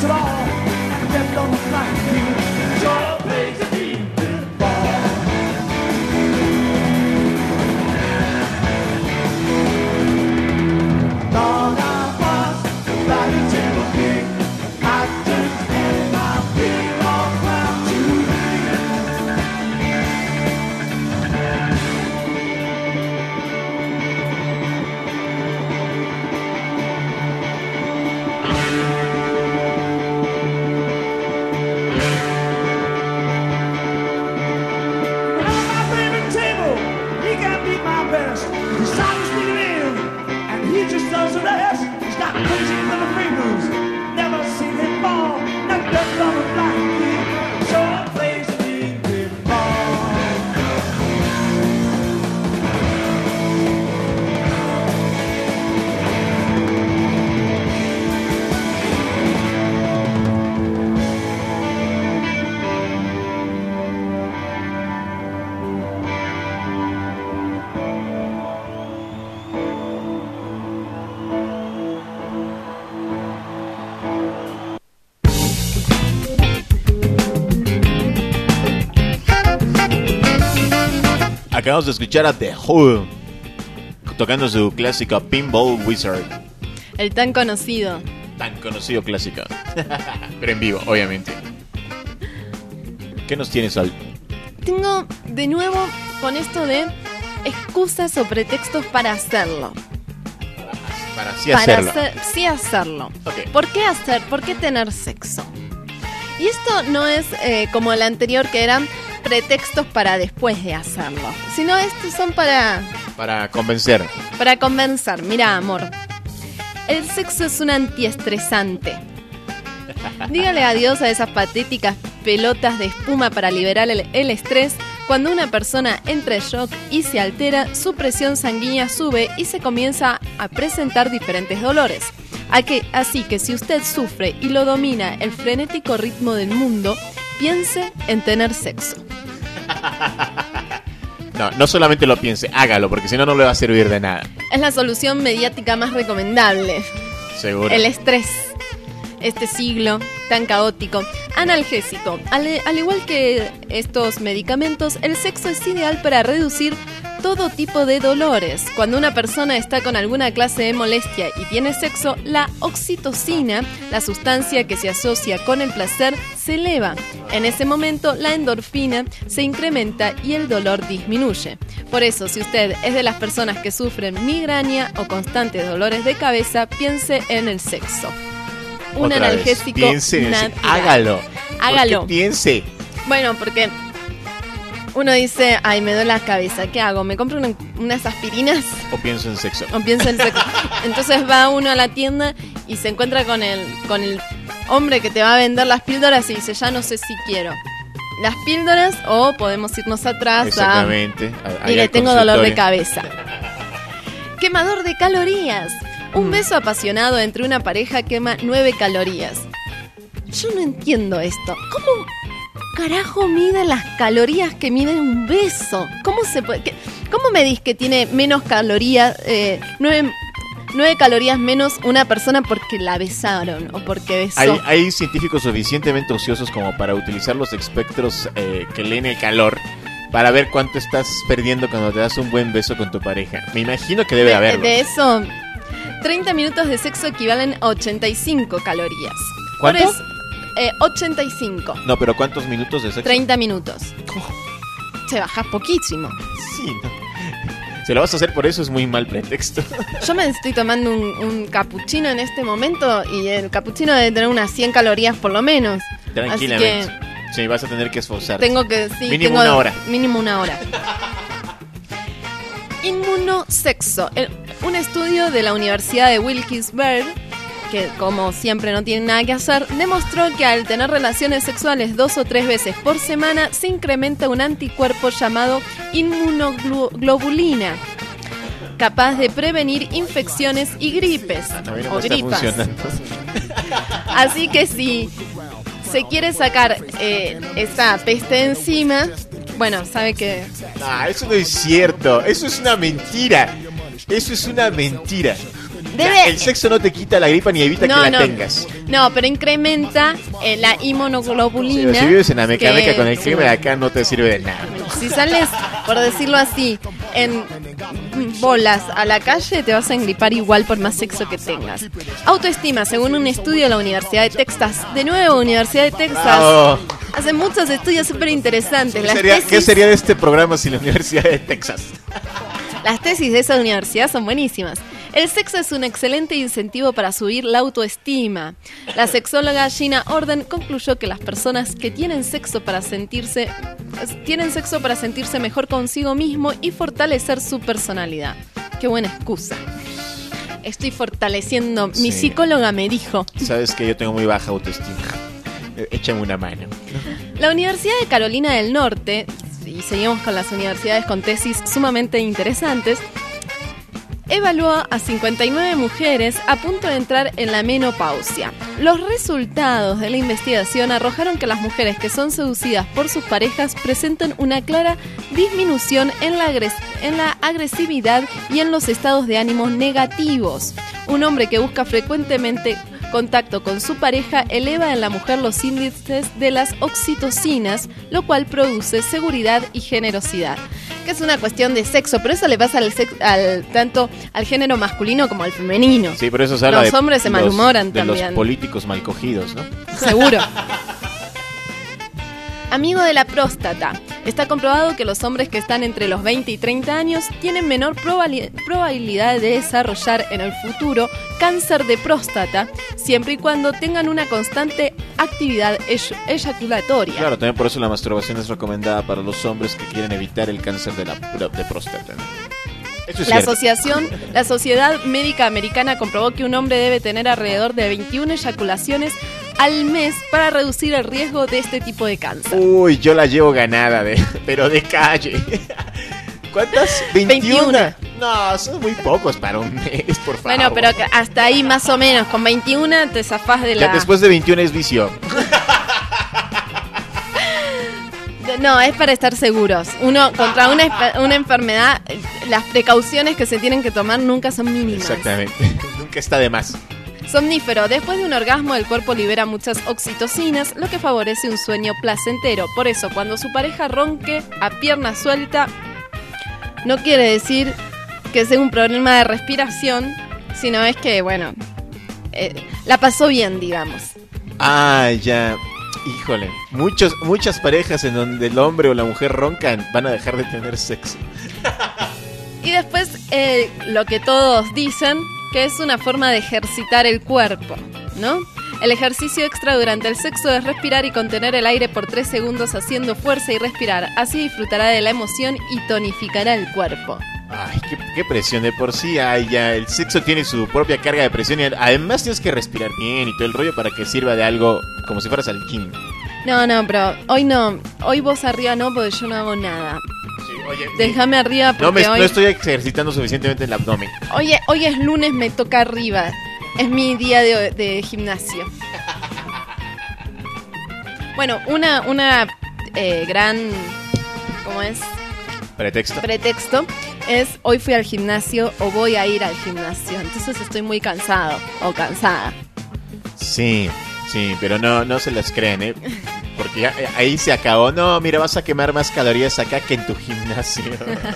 it all, and the dead don't like you. Sure plays a mean pinball. Thought I was a bloody table king. I just had my feet all round you. Just does the rest. He's got crazy little fingers. Never seen him fall. Never done nothing like him. Sure plays a mean pinball. Acabamos de escuchar a The Who tocando su clásico Pinball Wizard. El tan conocido. Tan conocido clásico. Pero en vivo, obviamente. ¿Qué nos tiene, Sol? Tengo de nuevo con esto de excusas o pretextos para hacerlo. Para sí hacerlo. Para hacer, sí hacerlo. Okay. ¿Por qué hacer? ¿Por qué tener sexo? Y esto no es eh, como el anterior, que eran pretextos para después de hacerlo, sino estos son para... Para convencer. Para convencer. Mira, amor, el sexo es un antiestresante. Dígale adiós a esas patéticas pelotas de espuma para liberar el, el estrés. Cuando una persona entra en shock y se altera, su presión sanguínea sube y se comienza a presentar diferentes dolores. Así que si usted sufre y lo domina el frenético ritmo del mundo, piense en tener sexo. No, no solamente lo piense, hágalo, porque si no, no le va a servir de nada. Es la solución mediática más recomendable. Seguro. El estrés. Este siglo tan caótico. Analgésico. Al, al igual que estos medicamentos, el sexo es ideal para reducir todo tipo de dolores. Cuando una persona está con alguna clase de molestia y tiene sexo, la oxitocina, la sustancia que se asocia con el placer, se eleva. En ese momento, la endorfina se incrementa y el dolor disminuye. Por eso, si usted es de las personas que sufren migraña o constantes dolores de cabeza, piense en el sexo. Un Otra analgésico vez, piense en natural. el... Hágalo. Hágalo. Porque piense. Bueno, porque uno dice, ay, me duele la cabeza, ¿qué hago? ¿Me compro una, unas aspirinas? O pienso en sexo. O pienso en sexo. Entonces va uno a la tienda y se encuentra con el, con el hombre que te va a vender las píldoras y dice, ya no sé si quiero las píldoras o podemos irnos atrás. Exactamente. A... Mire, tengo dolor de cabeza. Quemador de calorías. Un beso apasionado entre una pareja quema nueve calorías. Yo no entiendo esto. ¿Cómo carajo mide las calorías que mide un beso? ¿Cómo se puede? ¿Qué, ¿Cómo medís que tiene menos calorías, eh, nueve, nueve calorías menos una persona porque la besaron o porque besó? Hay, hay científicos suficientemente ociosos como para utilizar los espectros eh, que leen el calor para ver cuánto estás perdiendo cuando te das un buen beso con tu pareja. Me imagino que debe de haberlo. De eso, treinta minutos de sexo equivalen a ochenta y cinco calorías. ¿Cuánto? Por eso, eh, ochenta y cinco. No, pero ¿cuántos minutos de sexo? treinta minutos. Se baja poquísimo. Sí, no. Si lo vas a hacer por eso es muy mal pretexto. Yo me estoy tomando un, un cappuccino en este momento y el cappuccino debe tener unas cien calorías por lo menos. Tranquilamente. Así que sí, vas a tener que esforzarte. Tengo que, sí, mínimo tengo, una hora. Mínimo una hora. Inmunosexo. El, un estudio de la Universidad de Wilkes-Barre, que como siempre no tiene nada que hacer, demostró que al tener relaciones sexuales dos o tres veces por semana se incrementa un anticuerpo llamado inmunoglobulina, capaz de prevenir infecciones y gripes no o gripas. Así que si se quiere sacar eh, esa peste encima, bueno, sabe que... Ah, eso no es cierto, eso es una mentira. Eso es una mentira. Debe... El sexo no te quita la gripa ni evita no, que la no. tengas. No, pero incrementa eh, la inmunoglobulina. Sí, si vives en Ameca, que... Ameca con el clima de acá no te sirve de nada. Si sales, por decirlo así, en bolas a la calle, te vas a engripar igual por más sexo que tengas. Autoestima, según un estudio de la Universidad de Texas. De nuevo, Universidad de Texas. Oh. Hacen muchos estudios súper interesantes. ¿Qué, sería, tesis... ¿Qué sería de este programa sin la Universidad de Texas? Las tesis de esa universidad son buenísimas. El sexo es un excelente incentivo para subir la autoestima. La sexóloga Gina Orden concluyó que las personas que tienen sexo para sentirse tienen sexo para sentirse mejor consigo mismo y fortalecer su personalidad. Qué buena excusa. Estoy fortaleciendo. Mi sí. psicóloga me dijo. Sabes que yo tengo muy baja autoestima. Échame una mano. La Universidad de Carolina del Norte, y seguimos con las universidades con tesis sumamente interesantes, evaluó a cincuenta y nueve mujeres a punto de entrar en la menopausia. Los resultados de la investigación arrojaron que las mujeres que son seducidas por sus parejas presentan una clara disminución en la, agres- en la agresividad y en los estados de ánimo negativos. Un hombre que busca frecuentemente contacto con su pareja eleva en la mujer los índices de las oxitocinas, lo cual produce seguridad y generosidad. Que es una cuestión de sexo, pero eso le pasa al, sex, al tanto al género masculino como al femenino. Sí, pero eso se habla los de hombres se los, malhumoran de también. Los políticos mal cogidos, ¿no? Seguro. Amigo de la próstata. Está comprobado que los hombres que están entre los veinte y treinta años tienen menor probali- probabilidad de desarrollar en el futuro cáncer de próstata, siempre y cuando tengan una constante actividad ey- eyaculatoria. Claro, también por eso la masturbación es recomendada para los hombres que quieren evitar el cáncer de la de próstata, ¿no? Eso es la cierto. asociación, la Sociedad Médica Americana comprobó que un hombre debe tener alrededor de veintiuna eyaculaciones al mes para reducir el riesgo de este tipo de cáncer. Uy, yo la llevo ganada, de, pero de calle. ¿Cuántas? ¿veintiuna? No, son muy pocos para un mes, por favor. Bueno, pero hasta ahí más o menos, con veintiuna te zafás de la... Ya después de veintiuna es vicio. No, es para estar seguros. Uno contra una, una enfermedad, las precauciones que se tienen que tomar nunca son mínimas. Exactamente, nunca está de más. Somnífero. Después de un orgasmo, el cuerpo libera muchas oxitocinas, lo que favorece un sueño placentero. Por eso, cuando su pareja ronque a pierna suelta, no quiere decir que sea un problema de respiración, sino es que, bueno, eh, la pasó bien, digamos. Ah, ya. Híjole, muchos, muchas parejas en donde el hombre o la mujer roncan van a dejar de tener sexo. Y después, eh, lo que todos dicen, que es una forma de ejercitar el cuerpo, ¿no? El ejercicio extra durante el sexo es respirar y contener el aire por tres segundos haciendo fuerza y respirar. Así disfrutará de la emoción y tonificará el cuerpo. Ay, qué, qué presión de por sí. Ay, ya, el sexo tiene su propia carga de presión y además tienes que respirar bien y todo el rollo para que sirva de algo como si fueras al gym. No, no, pero hoy no. Hoy vos arriba no, porque yo no hago nada. Sí, oye, déjame arriba porque no, me, hoy... no estoy ejercitando suficientemente el abdomen. Oye, hoy es lunes, me toca arriba. Es mi día de, de gimnasio. Bueno, una, una eh, gran... ¿Cómo es? Pretexto. Pretexto es hoy fui al gimnasio o voy a ir al gimnasio. Entonces estoy muy cansado o cansada. Sí, sí, pero no, no se las creen, ¿eh? Porque ya, ahí se acabó. No, mira, vas a quemar más calorías acá que en tu gimnasio.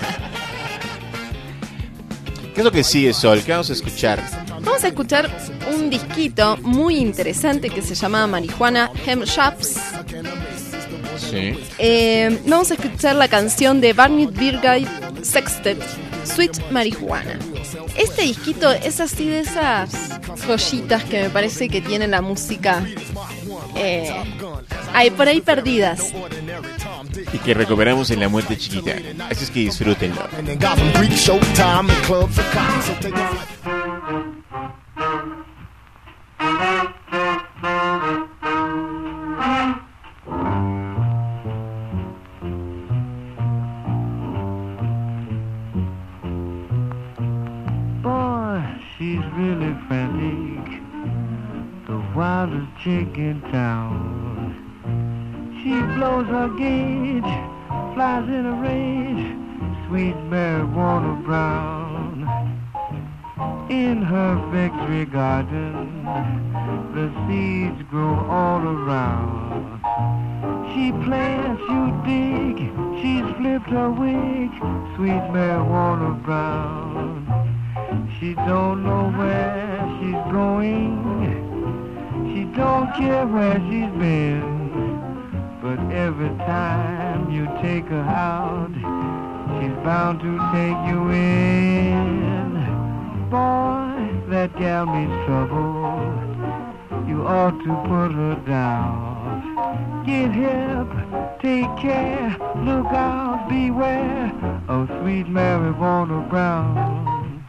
¿Qué es lo que sigue, Sol? ¿Qué vamos a escuchar? Vamos a escuchar un disquito muy interesante que se llama Marijuana Hemp Shops. Sí. Eh, vamos a escuchar la canción de Barney Birgay Sextet, Sweet Marijuana. Este disquito es así de esas joyitas que me parece que tiene la música eh, hay por ahí perdidas. Y que recuperamos en La Muerte Chiquita. Así es que disfrútenlo. She's really frantic, the wildest chick in town. She blows her gauge, flies in a rage, sweet marijuana brown. In her victory garden, the seeds grow all around. She plants, you dig, she's flipped her wig, sweet marijuana brown. She don't know where she's going, she don't care where she's been, but every time you take her out, she's bound to take you in. Boy, that gal means trouble, you ought to put her down. Get hip, take care, look out, beware of sweet marijuana brown.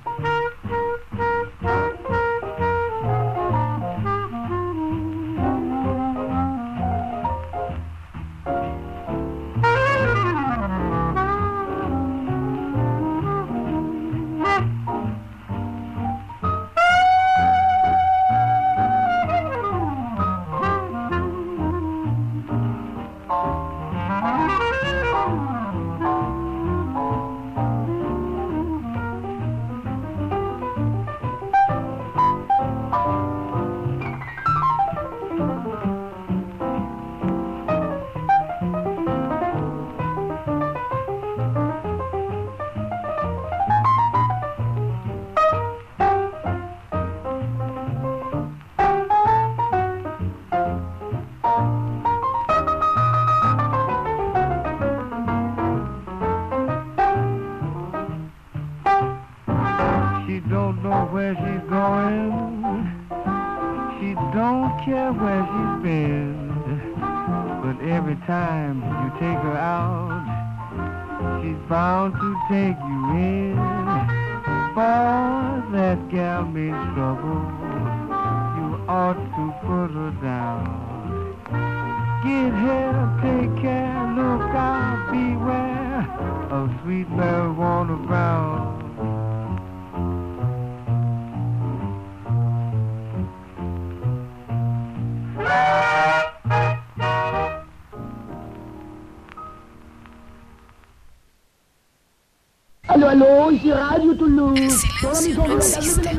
Aló, aló, ici Radio Toulouse. El silencio no existe.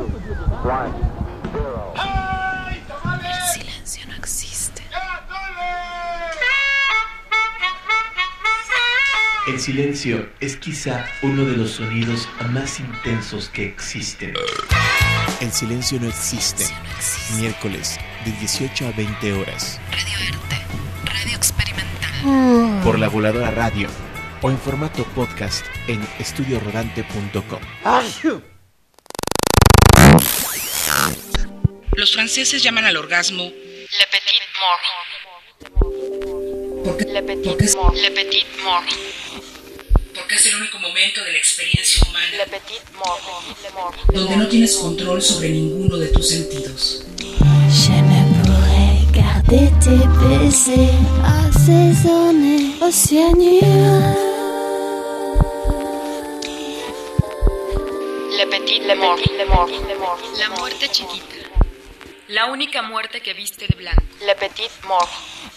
El silencio no existe. El silencio es quizá uno de los sonidos más intensos que existen. El silencio no existe. El silencio no existe. Miércoles de dieciocho a veinte horas. Radio Erte, radio experimental. Por la Voladora Radio. O en formato podcast en estudio rodante punto com. Los franceses llaman al orgasmo Le petit mort. porque, Le petit porque, es, mort. Le petit mort. porque es el único momento de la experiencia humana Le petit mort. Le mort. donde no tienes control sobre ninguno de tus sentidos. Je ne pourrais garder tes baisers assaisonnés au cyanure. Le petit le mort. Le mort. Le mort. La muerte chiquita. La única muerte que viste de blanco. Le petit mort.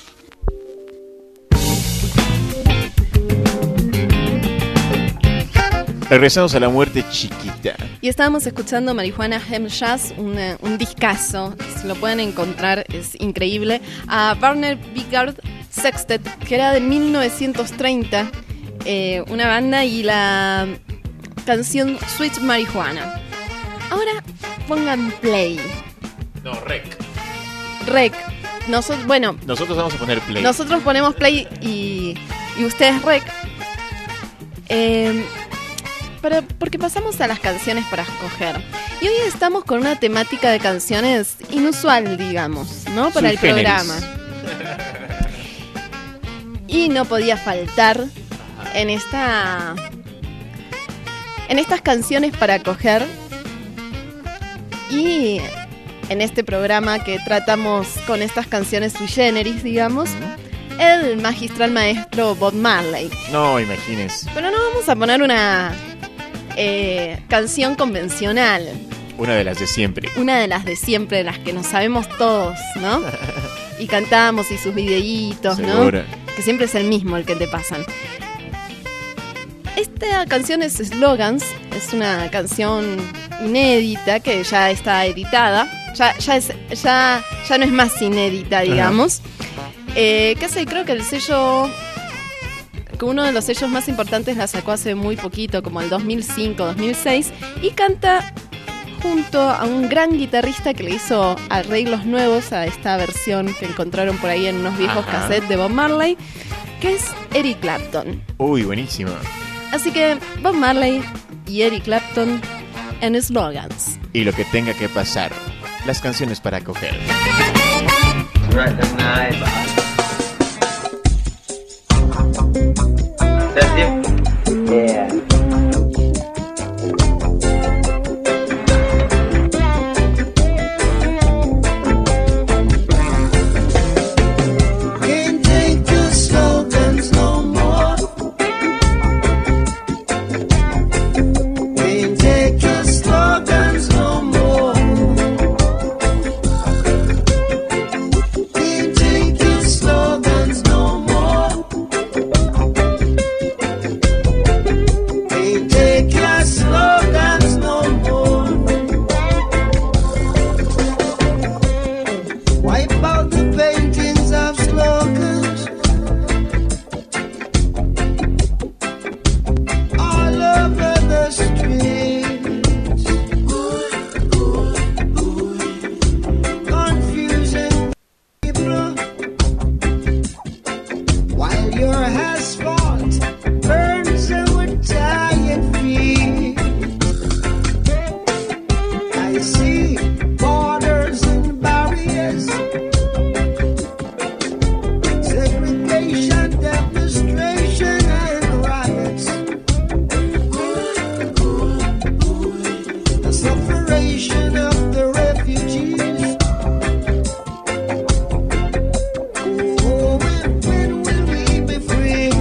Regresamos a la muerte chiquita. Y estábamos escuchando Marijuana Hem Jazz, un, un discazo, si lo pueden encontrar, es increíble, a Warner Bigard Sextet, que era de mil novecientos treinta, eh, una banda, y la canción Sweet Marijuana. Ahora pongan play. No, rec. Rec. Nosotros, bueno, Nosotros vamos a poner play. nosotros ponemos play y, y ustedes rec. Eh, Para, porque pasamos a las canciones para escoger. Y hoy estamos con una temática de canciones inusual, digamos, ¿no? Para el programa. Y no podía faltar en esta en estas canciones para coger, y en este programa que tratamos con estas canciones sui generis, digamos, el magistral maestro Bob Marley. No, imagínense. Pero no vamos a poner una eh, canción convencional. Una de las de siempre. Una de las de siempre, de las que nos sabemos todos, ¿no? Y cantamos, y sus videitos, ¿no? Que siempre es el mismo el que te pasan. Esta canción es Slogans, es una canción inédita que ya está editada, ya ya es ya ya no es más inédita, digamos. Eh, que hace, creo que el sello, que uno de los sellos más importantes la sacó hace muy poquito, como el dos mil cinco, dos mil seis, y canta junto a un gran guitarrista que le hizo arreglos nuevos a esta versión que encontraron por ahí en unos viejos Ajá. cassettes de Bob Marley, que es Eric Clapton. Uy, buenísimo. Así que Bob Marley y Eric Clapton en Slogans. Y lo que tenga que pasar. Las canciones para coger. Recognize. That's it. Yeah. Can't take the slogans no more. Can't take the slogans no more. Can't take the slogans no more. Can't take your slogans no more. Wipe out the paintings of slogans all over the streets, confusing people while your asphalt burns our tired feet. I see borders and barriers, segregation, demonstration, and riots. The sufferation of the refugees. Oh, when, when will we be free?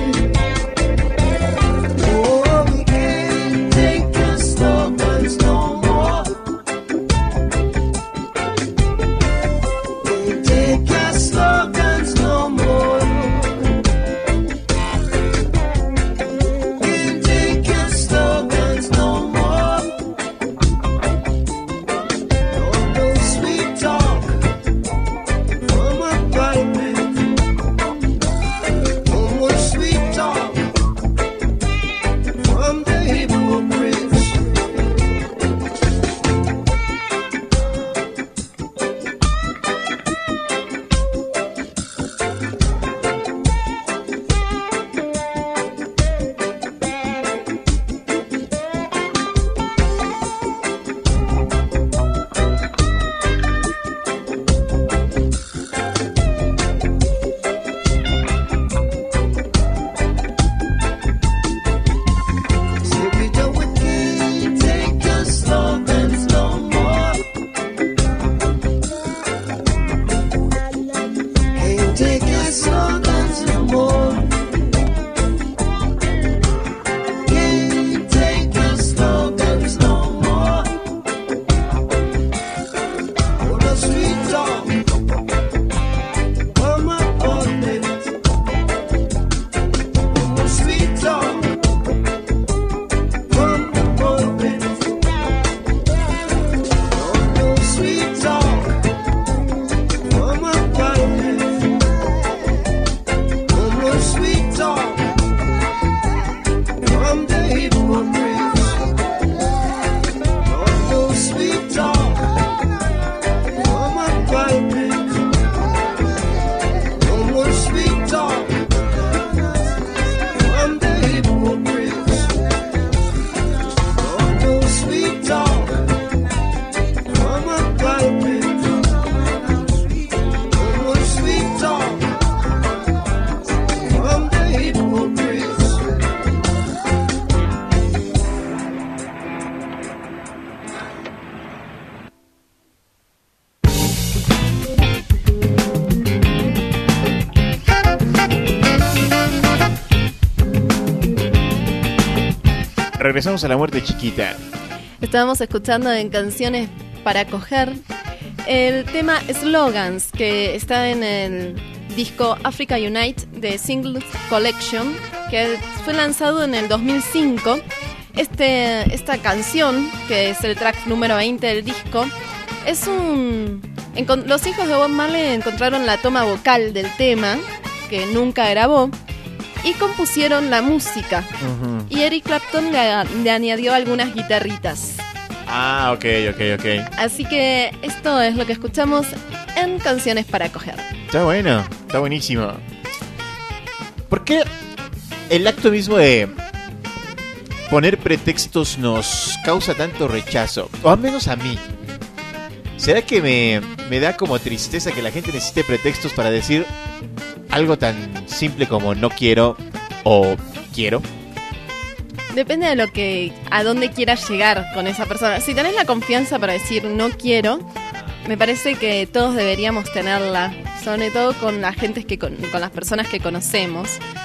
Oh, we can't take the slogans no more. Can't take your slogans no more. Can't take your slogans no more. No, no sweet talk from a pulpit. No more sweet talk from the hypocrites. Say we don't we can't take your slogans no more. Can't take your slogans no more. Can't take your slogans no more. Oh, the sweet talk from a pulpit. Oh, sweet talk from the pulpit. Oh, no sweet talk from a pulpit. Oh, no sweet talk from the hypocrites. Oh, no sweet talk from a pulpit. Oh, no sweet talk from the hypocrites. Oh, no sweet talk from a pulpit. Oh, no sweet talk from the hypocrites. Regresamos a La Muerte Chiquita. Estábamos escuchando en Canciones para Coger el tema Slogans, que está en el disco Africa Unite de Singles Collection, que fue lanzado en el dos mil cinco. Este, esta canción, que es el track número veinte del disco, es un... Encon- los hijos de Bob Marley encontraron la toma vocal del tema, que nunca grabó, y compusieron la música. Uh-huh. Y Eric Clapton le, le añadió algunas guitarritas. Ah, ok, ok, ok. Así que esto es lo que escuchamos en Canciones para Coger. Está bueno, está buenísimo. ¿Por qué el acto mismo de poner pretextos nos causa tanto rechazo? O al menos a mí. ¿Será que me, me da como tristeza que la gente necesite pretextos para decir algo tan simple como no quiero o quiero? Depende de lo que, a dónde quieras llegar con esa persona. Si tenés la confianza para decir no quiero, me parece que todos deberíamos tenerla, sobre todo con la gente que con, con las personas que conocemos.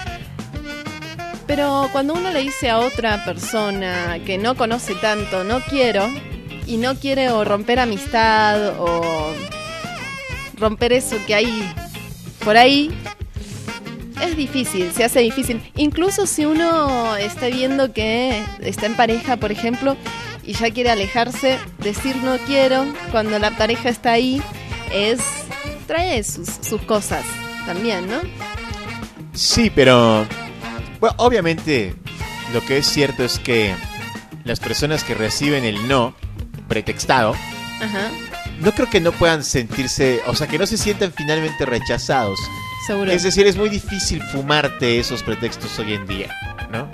Pero cuando uno le dice a otra persona que no conoce tanto no quiero, y no quiere o romper amistad o romper eso que hay por ahí, es difícil, se hace difícil. Incluso si uno está viendo que está en pareja, por ejemplo, y ya quiere alejarse, decir no quiero cuando la pareja está ahí es trae sus, sus cosas también, ¿no? Sí, pero bueno, obviamente lo que es cierto es que las personas que reciben el no pretextado, ajá, no creo que no puedan sentirse, o sea, que no se sientan finalmente rechazados. Seguro. Es decir, es muy difícil fumarte esos pretextos hoy en día, ¿no?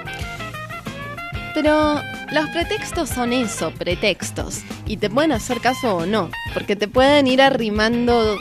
Pero los pretextos son eso, pretextos. Y te pueden hacer caso o no, porque te pueden ir arrimando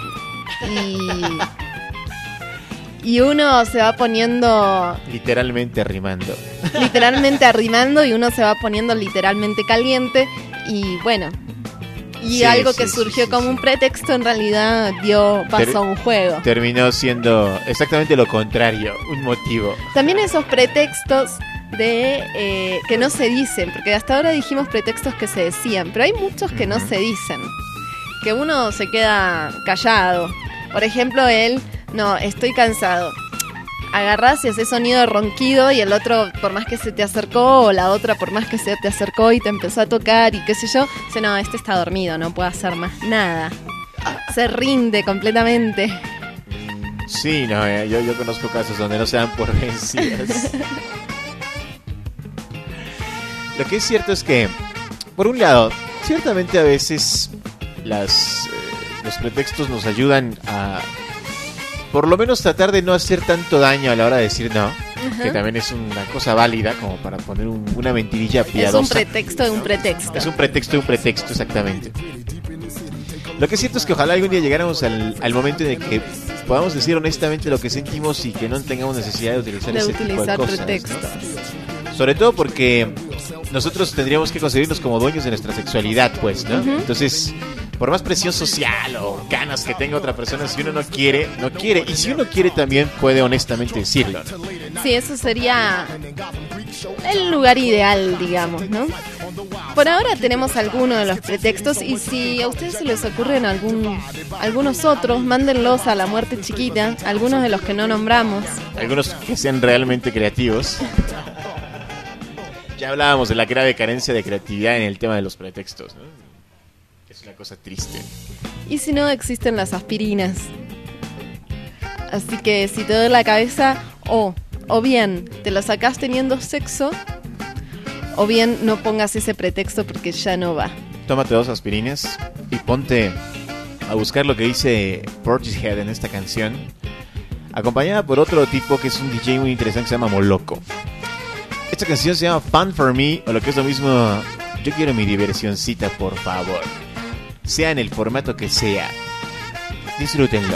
y... y uno se va poniendo... Literalmente arrimando. Literalmente arrimando y uno se va poniendo literalmente caliente. Y bueno... Y sí, algo que sí, surgió sí, como sí. un pretexto en realidad dio paso Ter- a un juego. Terminó siendo exactamente lo contrario, un motivo. También esos pretextos de eh, que no se dicen, porque hasta ahora dijimos pretextos que se decían, pero hay muchos que uh-huh. no se dicen, que uno se queda callado. Por ejemplo, él, no, estoy cansado. Agarrás y haces sonido de ronquido y el otro, por más que se te acercó, o la otra, por más que se te acercó y te empezó a tocar y qué sé yo, dice, no, este está dormido, no puede hacer más nada. Se rinde completamente. Sí, no, eh, yo, yo conozco casos donde no se dan por vencidas. Lo que es cierto es que, por un lado, ciertamente a veces las, eh, los pretextos nos ayudan a... por lo menos tratar de no hacer tanto daño a la hora de decir no, uh-huh. que también es una cosa válida como para poner un, una mentirilla piadosa. Es un pretexto de un pretexto. Es un pretexto de un pretexto, exactamente. Lo que es cierto es que ojalá algún día llegáramos al, al momento en el que podamos decir honestamente lo que sentimos y que no tengamos necesidad de utilizar de ese utilizar tipo de cosas, pretextos. ¿no? Sobre todo porque nosotros tendríamos que concebirnos como dueños de nuestra sexualidad, pues, ¿no? Uh-huh. Entonces... por más presión social o ganas que tenga otra persona, si uno no quiere, no quiere. Y si uno quiere también puede honestamente decirlo, ¿no? Sí, eso sería el lugar ideal, digamos, ¿no? Por ahora tenemos algunos de los pretextos y si a ustedes se les ocurren algún, algunos otros, mándenlos a La Muerte Chiquita, algunos de los que no nombramos. Algunos que sean realmente creativos. Ya hablábamos de la grave carencia de creatividad en el tema de los pretextos, ¿no? Es una cosa triste. Y si no, existen las aspirinas. Así que si te duele la cabeza, o, o bien te lo sacás teniendo sexo, o bien no pongas ese pretexto porque ya no va. Tómate dos aspirinas y ponte a buscar lo que dice Portishead en esta canción, acompañada por otro tipo que es un D J muy interesante que se llama Moloco. Esta canción se llama Fun for Me, o lo que es lo mismo, yo quiero mi diversioncita, por favor. Sea en el formato que sea. Disfrútenlo.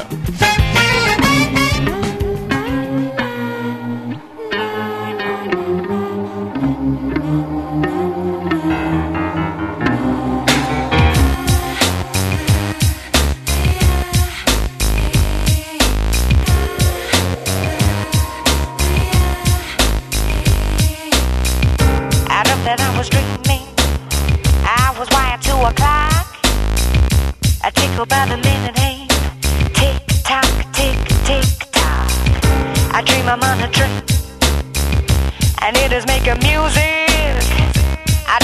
By the minute hand, tick tock, tick tick tock. I dream I'm on a train, and it is making music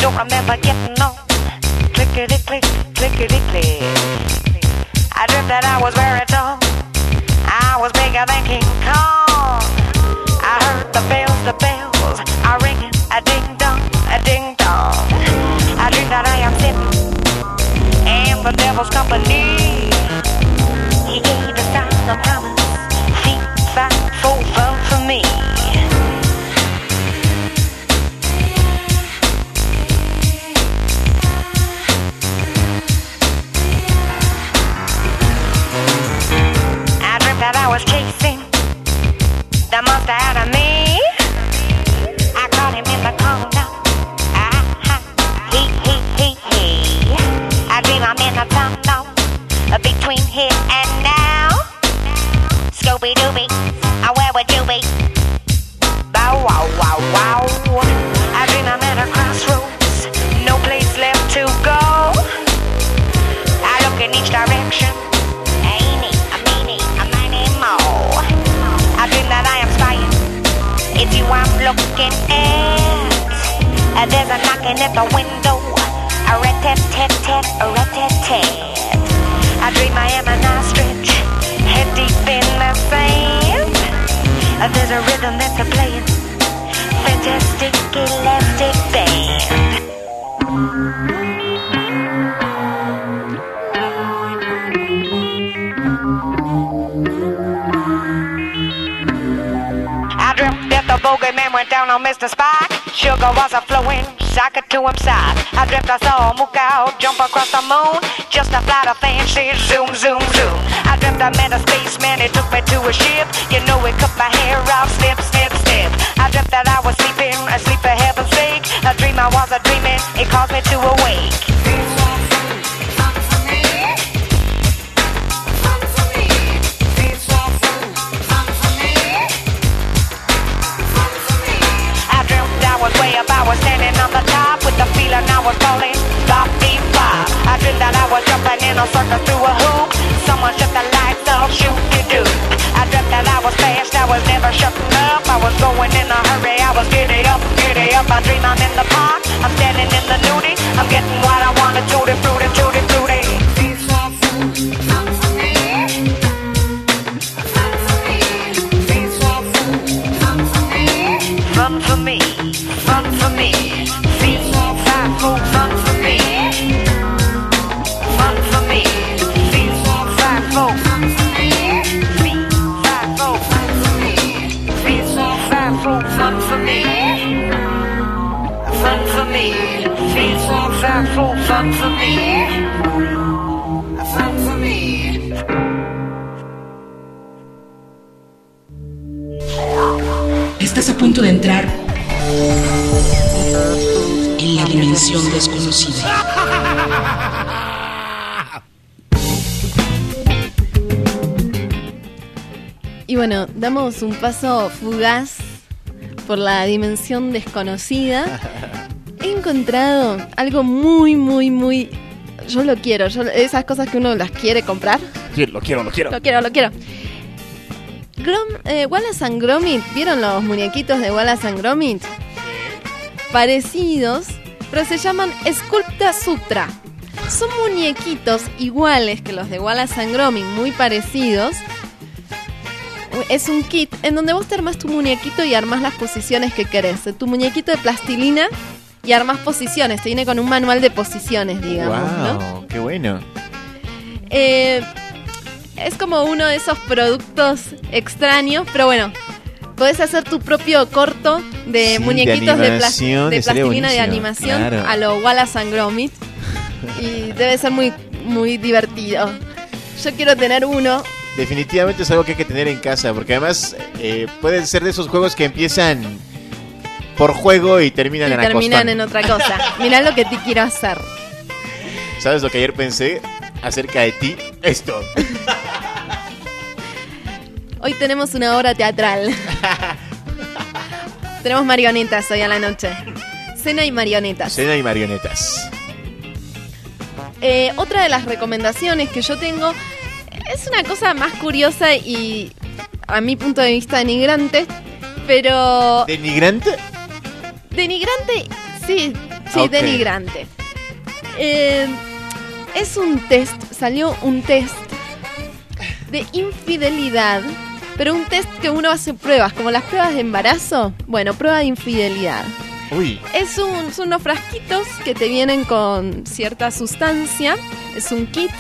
don't remember getting on. Clickety click, clickety click. I dreamt that I was very tall. I was bigger than King Kong. I heard the bells, the bells are ringing, a ding dong, a ding dong. I dream that I am sitting in the devil's company. He gave a solemn promise, feet, five, four, fun for me. I dreamt that I was chasing the monster out of me. I caught him in the corner. Ah, ha, he, he, he, he. I dream I'm in a tunnel between here and now. Scooby-Dooby, uh, where would you be? Bow, wow, wow, wow. I dream I'm at a crossroads, no place left to go. I look in each direction. Ain't a meanie, a miny, mo. I dream that I am spying. It's you I'm looking at. Uh, there's a knocking at the window. A rat-tat-tat-tat, a rat-tat-tat. I dream I am an ostrich, head deep in the sand. Uh, there's a rhythm that's a playing, fantastic elastic band. I dreamt that the bogeyman went down on Mister Spock. Sugar was a flowing socket to him side. I dreamt I saw a mook owl jump across the moon, just to fly the fancy zoom, zoom, zoom. I dreamt I met a spaceman, he took me to a ship. You know he cut my hair off, snip, snip, snip. I dreamt that I was sleeping, asleep for heaven's sake. A dream I was a dreaming, it caused me to awake. Way up, I was standing on the top with the feeling I was falling. Bop, beep, bop. I dreamed that I was jumping in a circle through a hoop. Someone shut the lights off, shoot you do. I dreamt that I was fast, I was never shutting up. I was going in a hurry, I was giddy up, giddy up. I dream I'm in the park, I'm standing in the nudie. I'm getting what I wanted, tutti frutti, tutti frutti. Fun for me. Fun for me, feet, five, four, fun for me. Fun for me, feet, five, four, fun for me. Feet, five, four, fun for me. Feet, five, four, fun for me. Fun for me, feet, five, four, fun for me. Fun for me. Estás a punto de entrar en la dimensión desconocida. Y bueno, damos un paso fugaz por la dimensión desconocida. He encontrado algo muy, muy, muy... Yo lo quiero, yo, esas cosas que uno las quiere comprar. Sí, lo quiero, lo quiero. Lo quiero, lo quiero. Grom, eh, Wallace and Gromit, ¿vieron los muñequitos de Wallace and Gromit? Sí. Parecidos, pero se llaman Sculpta Sutra. Son muñequitos iguales que los de Wallace and Gromit, muy parecidos. Es un kit en donde vos te armás tu muñequito y armás las posiciones que querés. Tu muñequito de plastilina y armás posiciones. Te viene con un manual de posiciones, digamos. Wow, ¿no? ¡Qué bueno! Eh... Es como uno de esos productos extraños, pero bueno, podés hacer tu propio corto de sí, muñequitos de, de, plas- de plastilina de animación, claro, a lo Wallace and Gromit. Y debe ser muy, muy divertido. Yo quiero tener uno. Definitivamente es algo que hay que tener en casa, porque además eh, pueden ser de esos juegos que empiezan por juego y terminan y en terminan acostón. en otra cosa. Mirá lo que te quiero hacer. ¿Sabes lo que ayer pensé acerca de ti? Esto. Hoy tenemos una obra teatral. Tenemos marionetas hoy a la noche. Cena y marionetas. Cena y marionetas. Eh, otra de las recomendaciones que yo tengo es una cosa más curiosa y a mi punto de vista denigrante, pero... ¿Denigrante? Denigrante, sí, Sí, okay. denigrante. Eh, es un test, salió un test de infidelidad, pero un test que uno hace pruebas, como las pruebas de embarazo. Bueno, prueba de infidelidad. Uy. Es un, son unos frasquitos que te vienen con cierta sustancia, es un kit.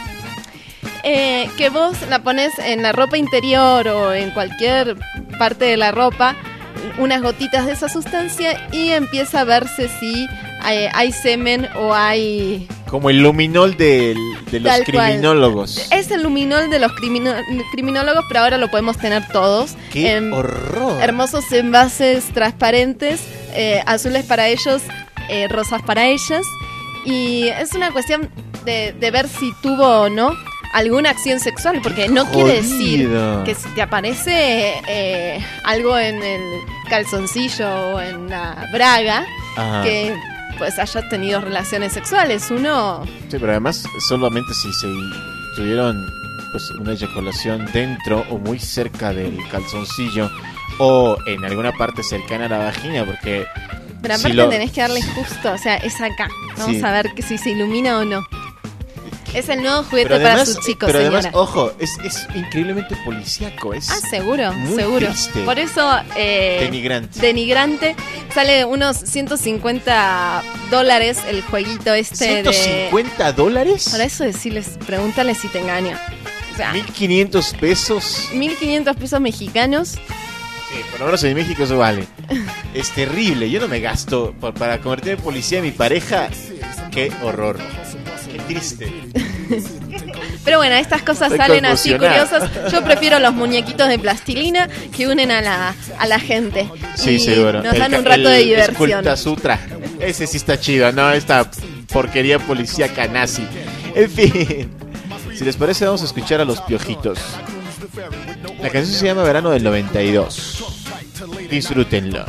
Eh, que vos la pones en la ropa interior o en cualquier parte de la ropa, unas gotitas de esa sustancia y empieza a verse si hay, hay semen o hay... Como el luminol de, de los Tal criminólogos. Cual. Es el luminol de los crimino, criminólogos, pero ahora lo podemos tener todos. ¡Qué en horror! Hermosos envases transparentes, eh, azules para ellos, eh, rosas para ellas. Y es una cuestión de, de ver si tuvo o no alguna acción sexual, porque no Jodido. quiere decir que si te aparece eh, algo en el calzoncillo o en la braga, Ajá. que pues hayas tenido relaciones sexuales. Uno... Sí, pero además solamente si se tuvieron pues una eyaculación dentro o muy cerca del calzoncillo o en alguna parte cercana a la vagina, porque... Pero aparte si lo... tenés que darle justo, o sea, es acá. Vamos Sí. a ver que si se ilumina o no. Es el nuevo juguete Pero además, para sus chicos, pero señora. además, ojo, es, es increíblemente policíaco. Es Ah, seguro, muy seguro. triste. Por eso... Eh, Denigrante. Denigrante. Sale unos ciento cincuenta dólares el jueguito este ¿ciento cincuenta de... dólares? Para eso decirles, pregúntale si te engaño. O sea, ¿mil quinientos pesos? mil quinientos pesos mexicanos. Sí, por lo menos en México eso vale. Es terrible. Yo no me gasto por, para convertirme en policía a mi pareja. Qué horror. Qué triste. Pero bueno, estas cosas Estoy salen así conmocionado. curiosas. Yo prefiero los muñequitos de plastilina que unen a la, a la gente. Sí, y seguro. Nos dan El, un rato de el diversión. Esculta Sutra. Ese sí está chido, ¿no? Esta porquería policíaca nazi. En fin. Si les parece, vamos a escuchar a Los Piojitos. La canción se llama Verano del noventa y dos. Disfrútenlo.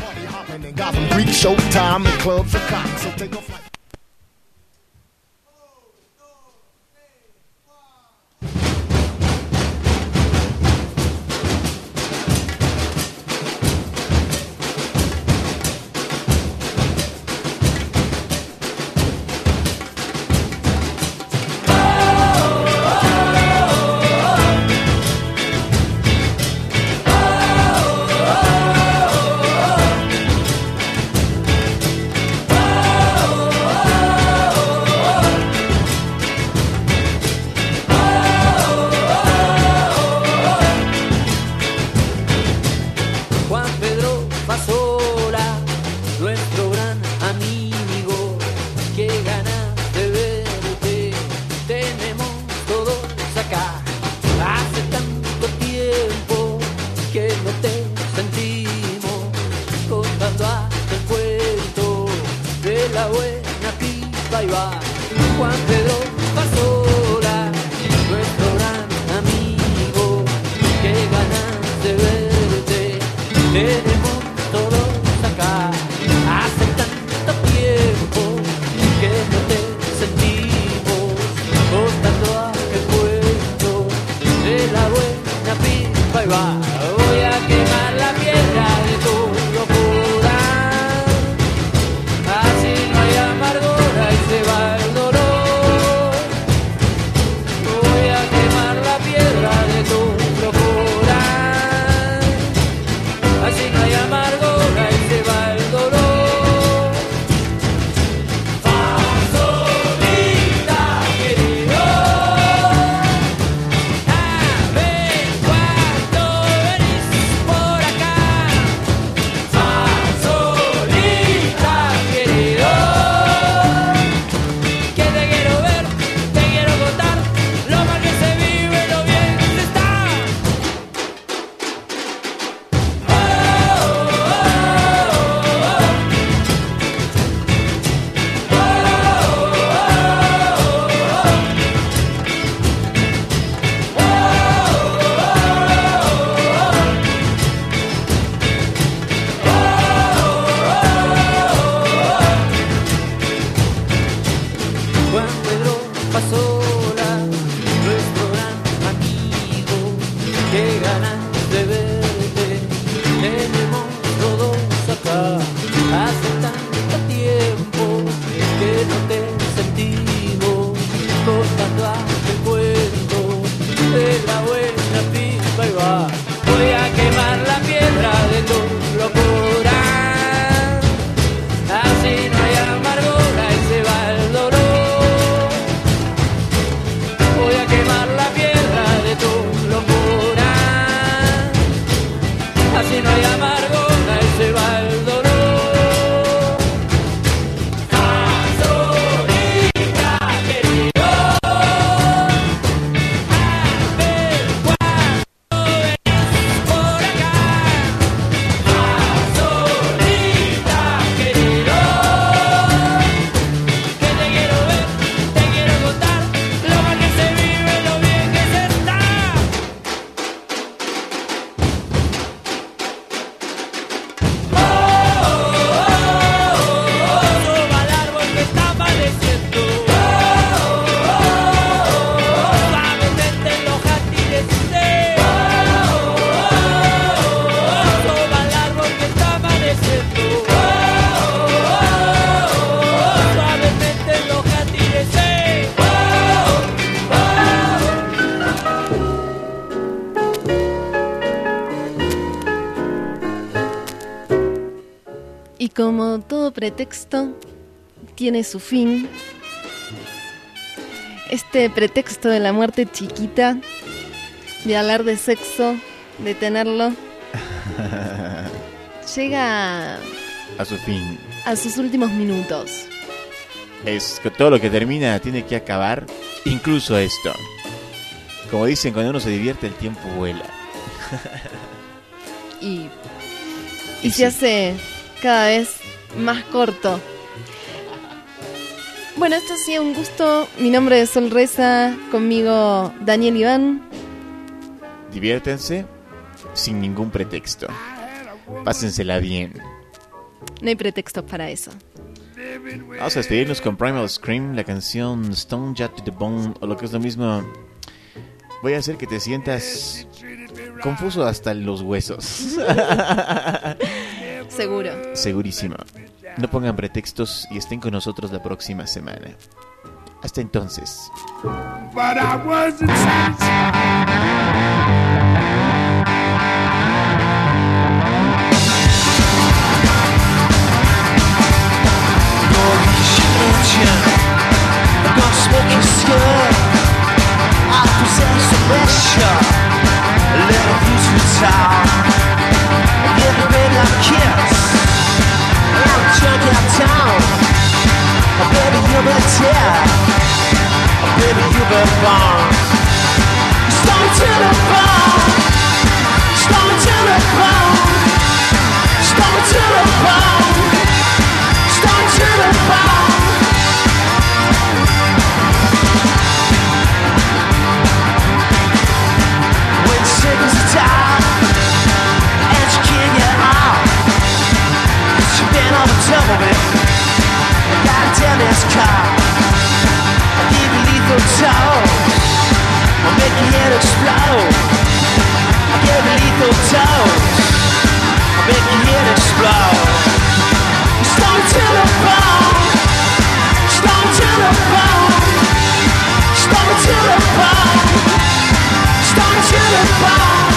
como todo pretexto, tiene su fin. Este pretexto de la muerte chiquita, de hablar de sexo, de tenerlo, llega a su fin, a sus últimos minutos. Es que todo lo que termina tiene que acabar, incluso esto. Como dicen, cuando uno se divierte el tiempo vuela. y, y, y se sí. hace cada vez más corto. Bueno, esto ha sido un gusto. Mi nombre es Sol Reza, conmigo Daniel Iván. Diviértanse sin ningún pretexto. Pásensela bien. No hay pretextos para eso. Vamos a despedirnos con Primal Scream, la canción Stone Jet to the Bone, o lo que es lo mismo. Voy a hacer que te sientas confuso hasta los huesos. Seguro. Segurísimo. No pongan pretextos y estén con nosotros la próxima semana. Hasta entonces. But I wasn't I'm gonna smoke your skull. I possess a measure, a little views retire. Give a ring a kiss. I'm drunk out town. Oh, baby, you better tell. Oh, baby, you better burn. Stone to the bone. Stone to the bone. Stone to the bone. Stone to the bone. Sickness is time, and she can't get out. She been on the double with a goddamn ass car. I give you lethal dose, I'll make your head explode. I give you lethal dose, I'll make your head explode. Stone to the bone, stone to the bone, stone to the bone. Stone to the bone.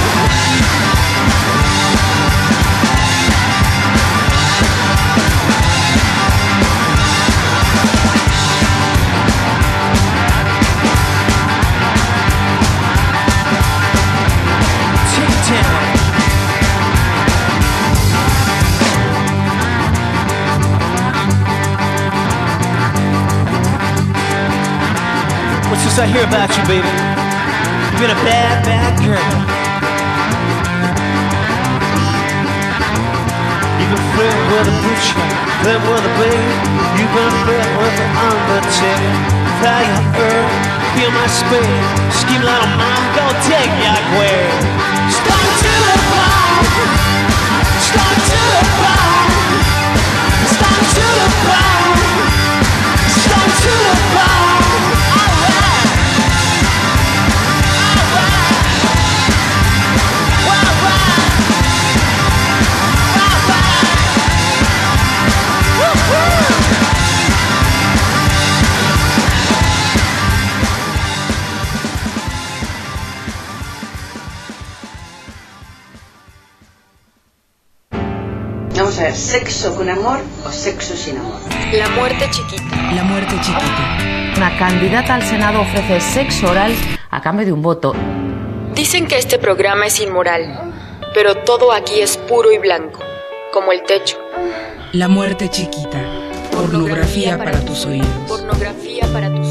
Take it down. What's this I hear about you, baby? You've been a bad, bad girl. You've been flirting with a butcher, flirting with a babe. You've been flirting with an undertaker. Fly your earth, feel my spirit. Scheme like a mom, gonna take your way. Stone to the bone. Stone to the bone. Stone to the bone. Stone to the bone. Alright. Vamos a ver, ¿sexo con amor o sexo sin amor? La muerte chiquita. La muerte chiquita. Una candidata al Senado ofrece sexo oral a cambio de un voto. Dicen que este programa es inmoral, pero todo aquí es puro y blanco, como el techo. La muerte chiquita. Pornografía para tus oídos. Pornografía para tus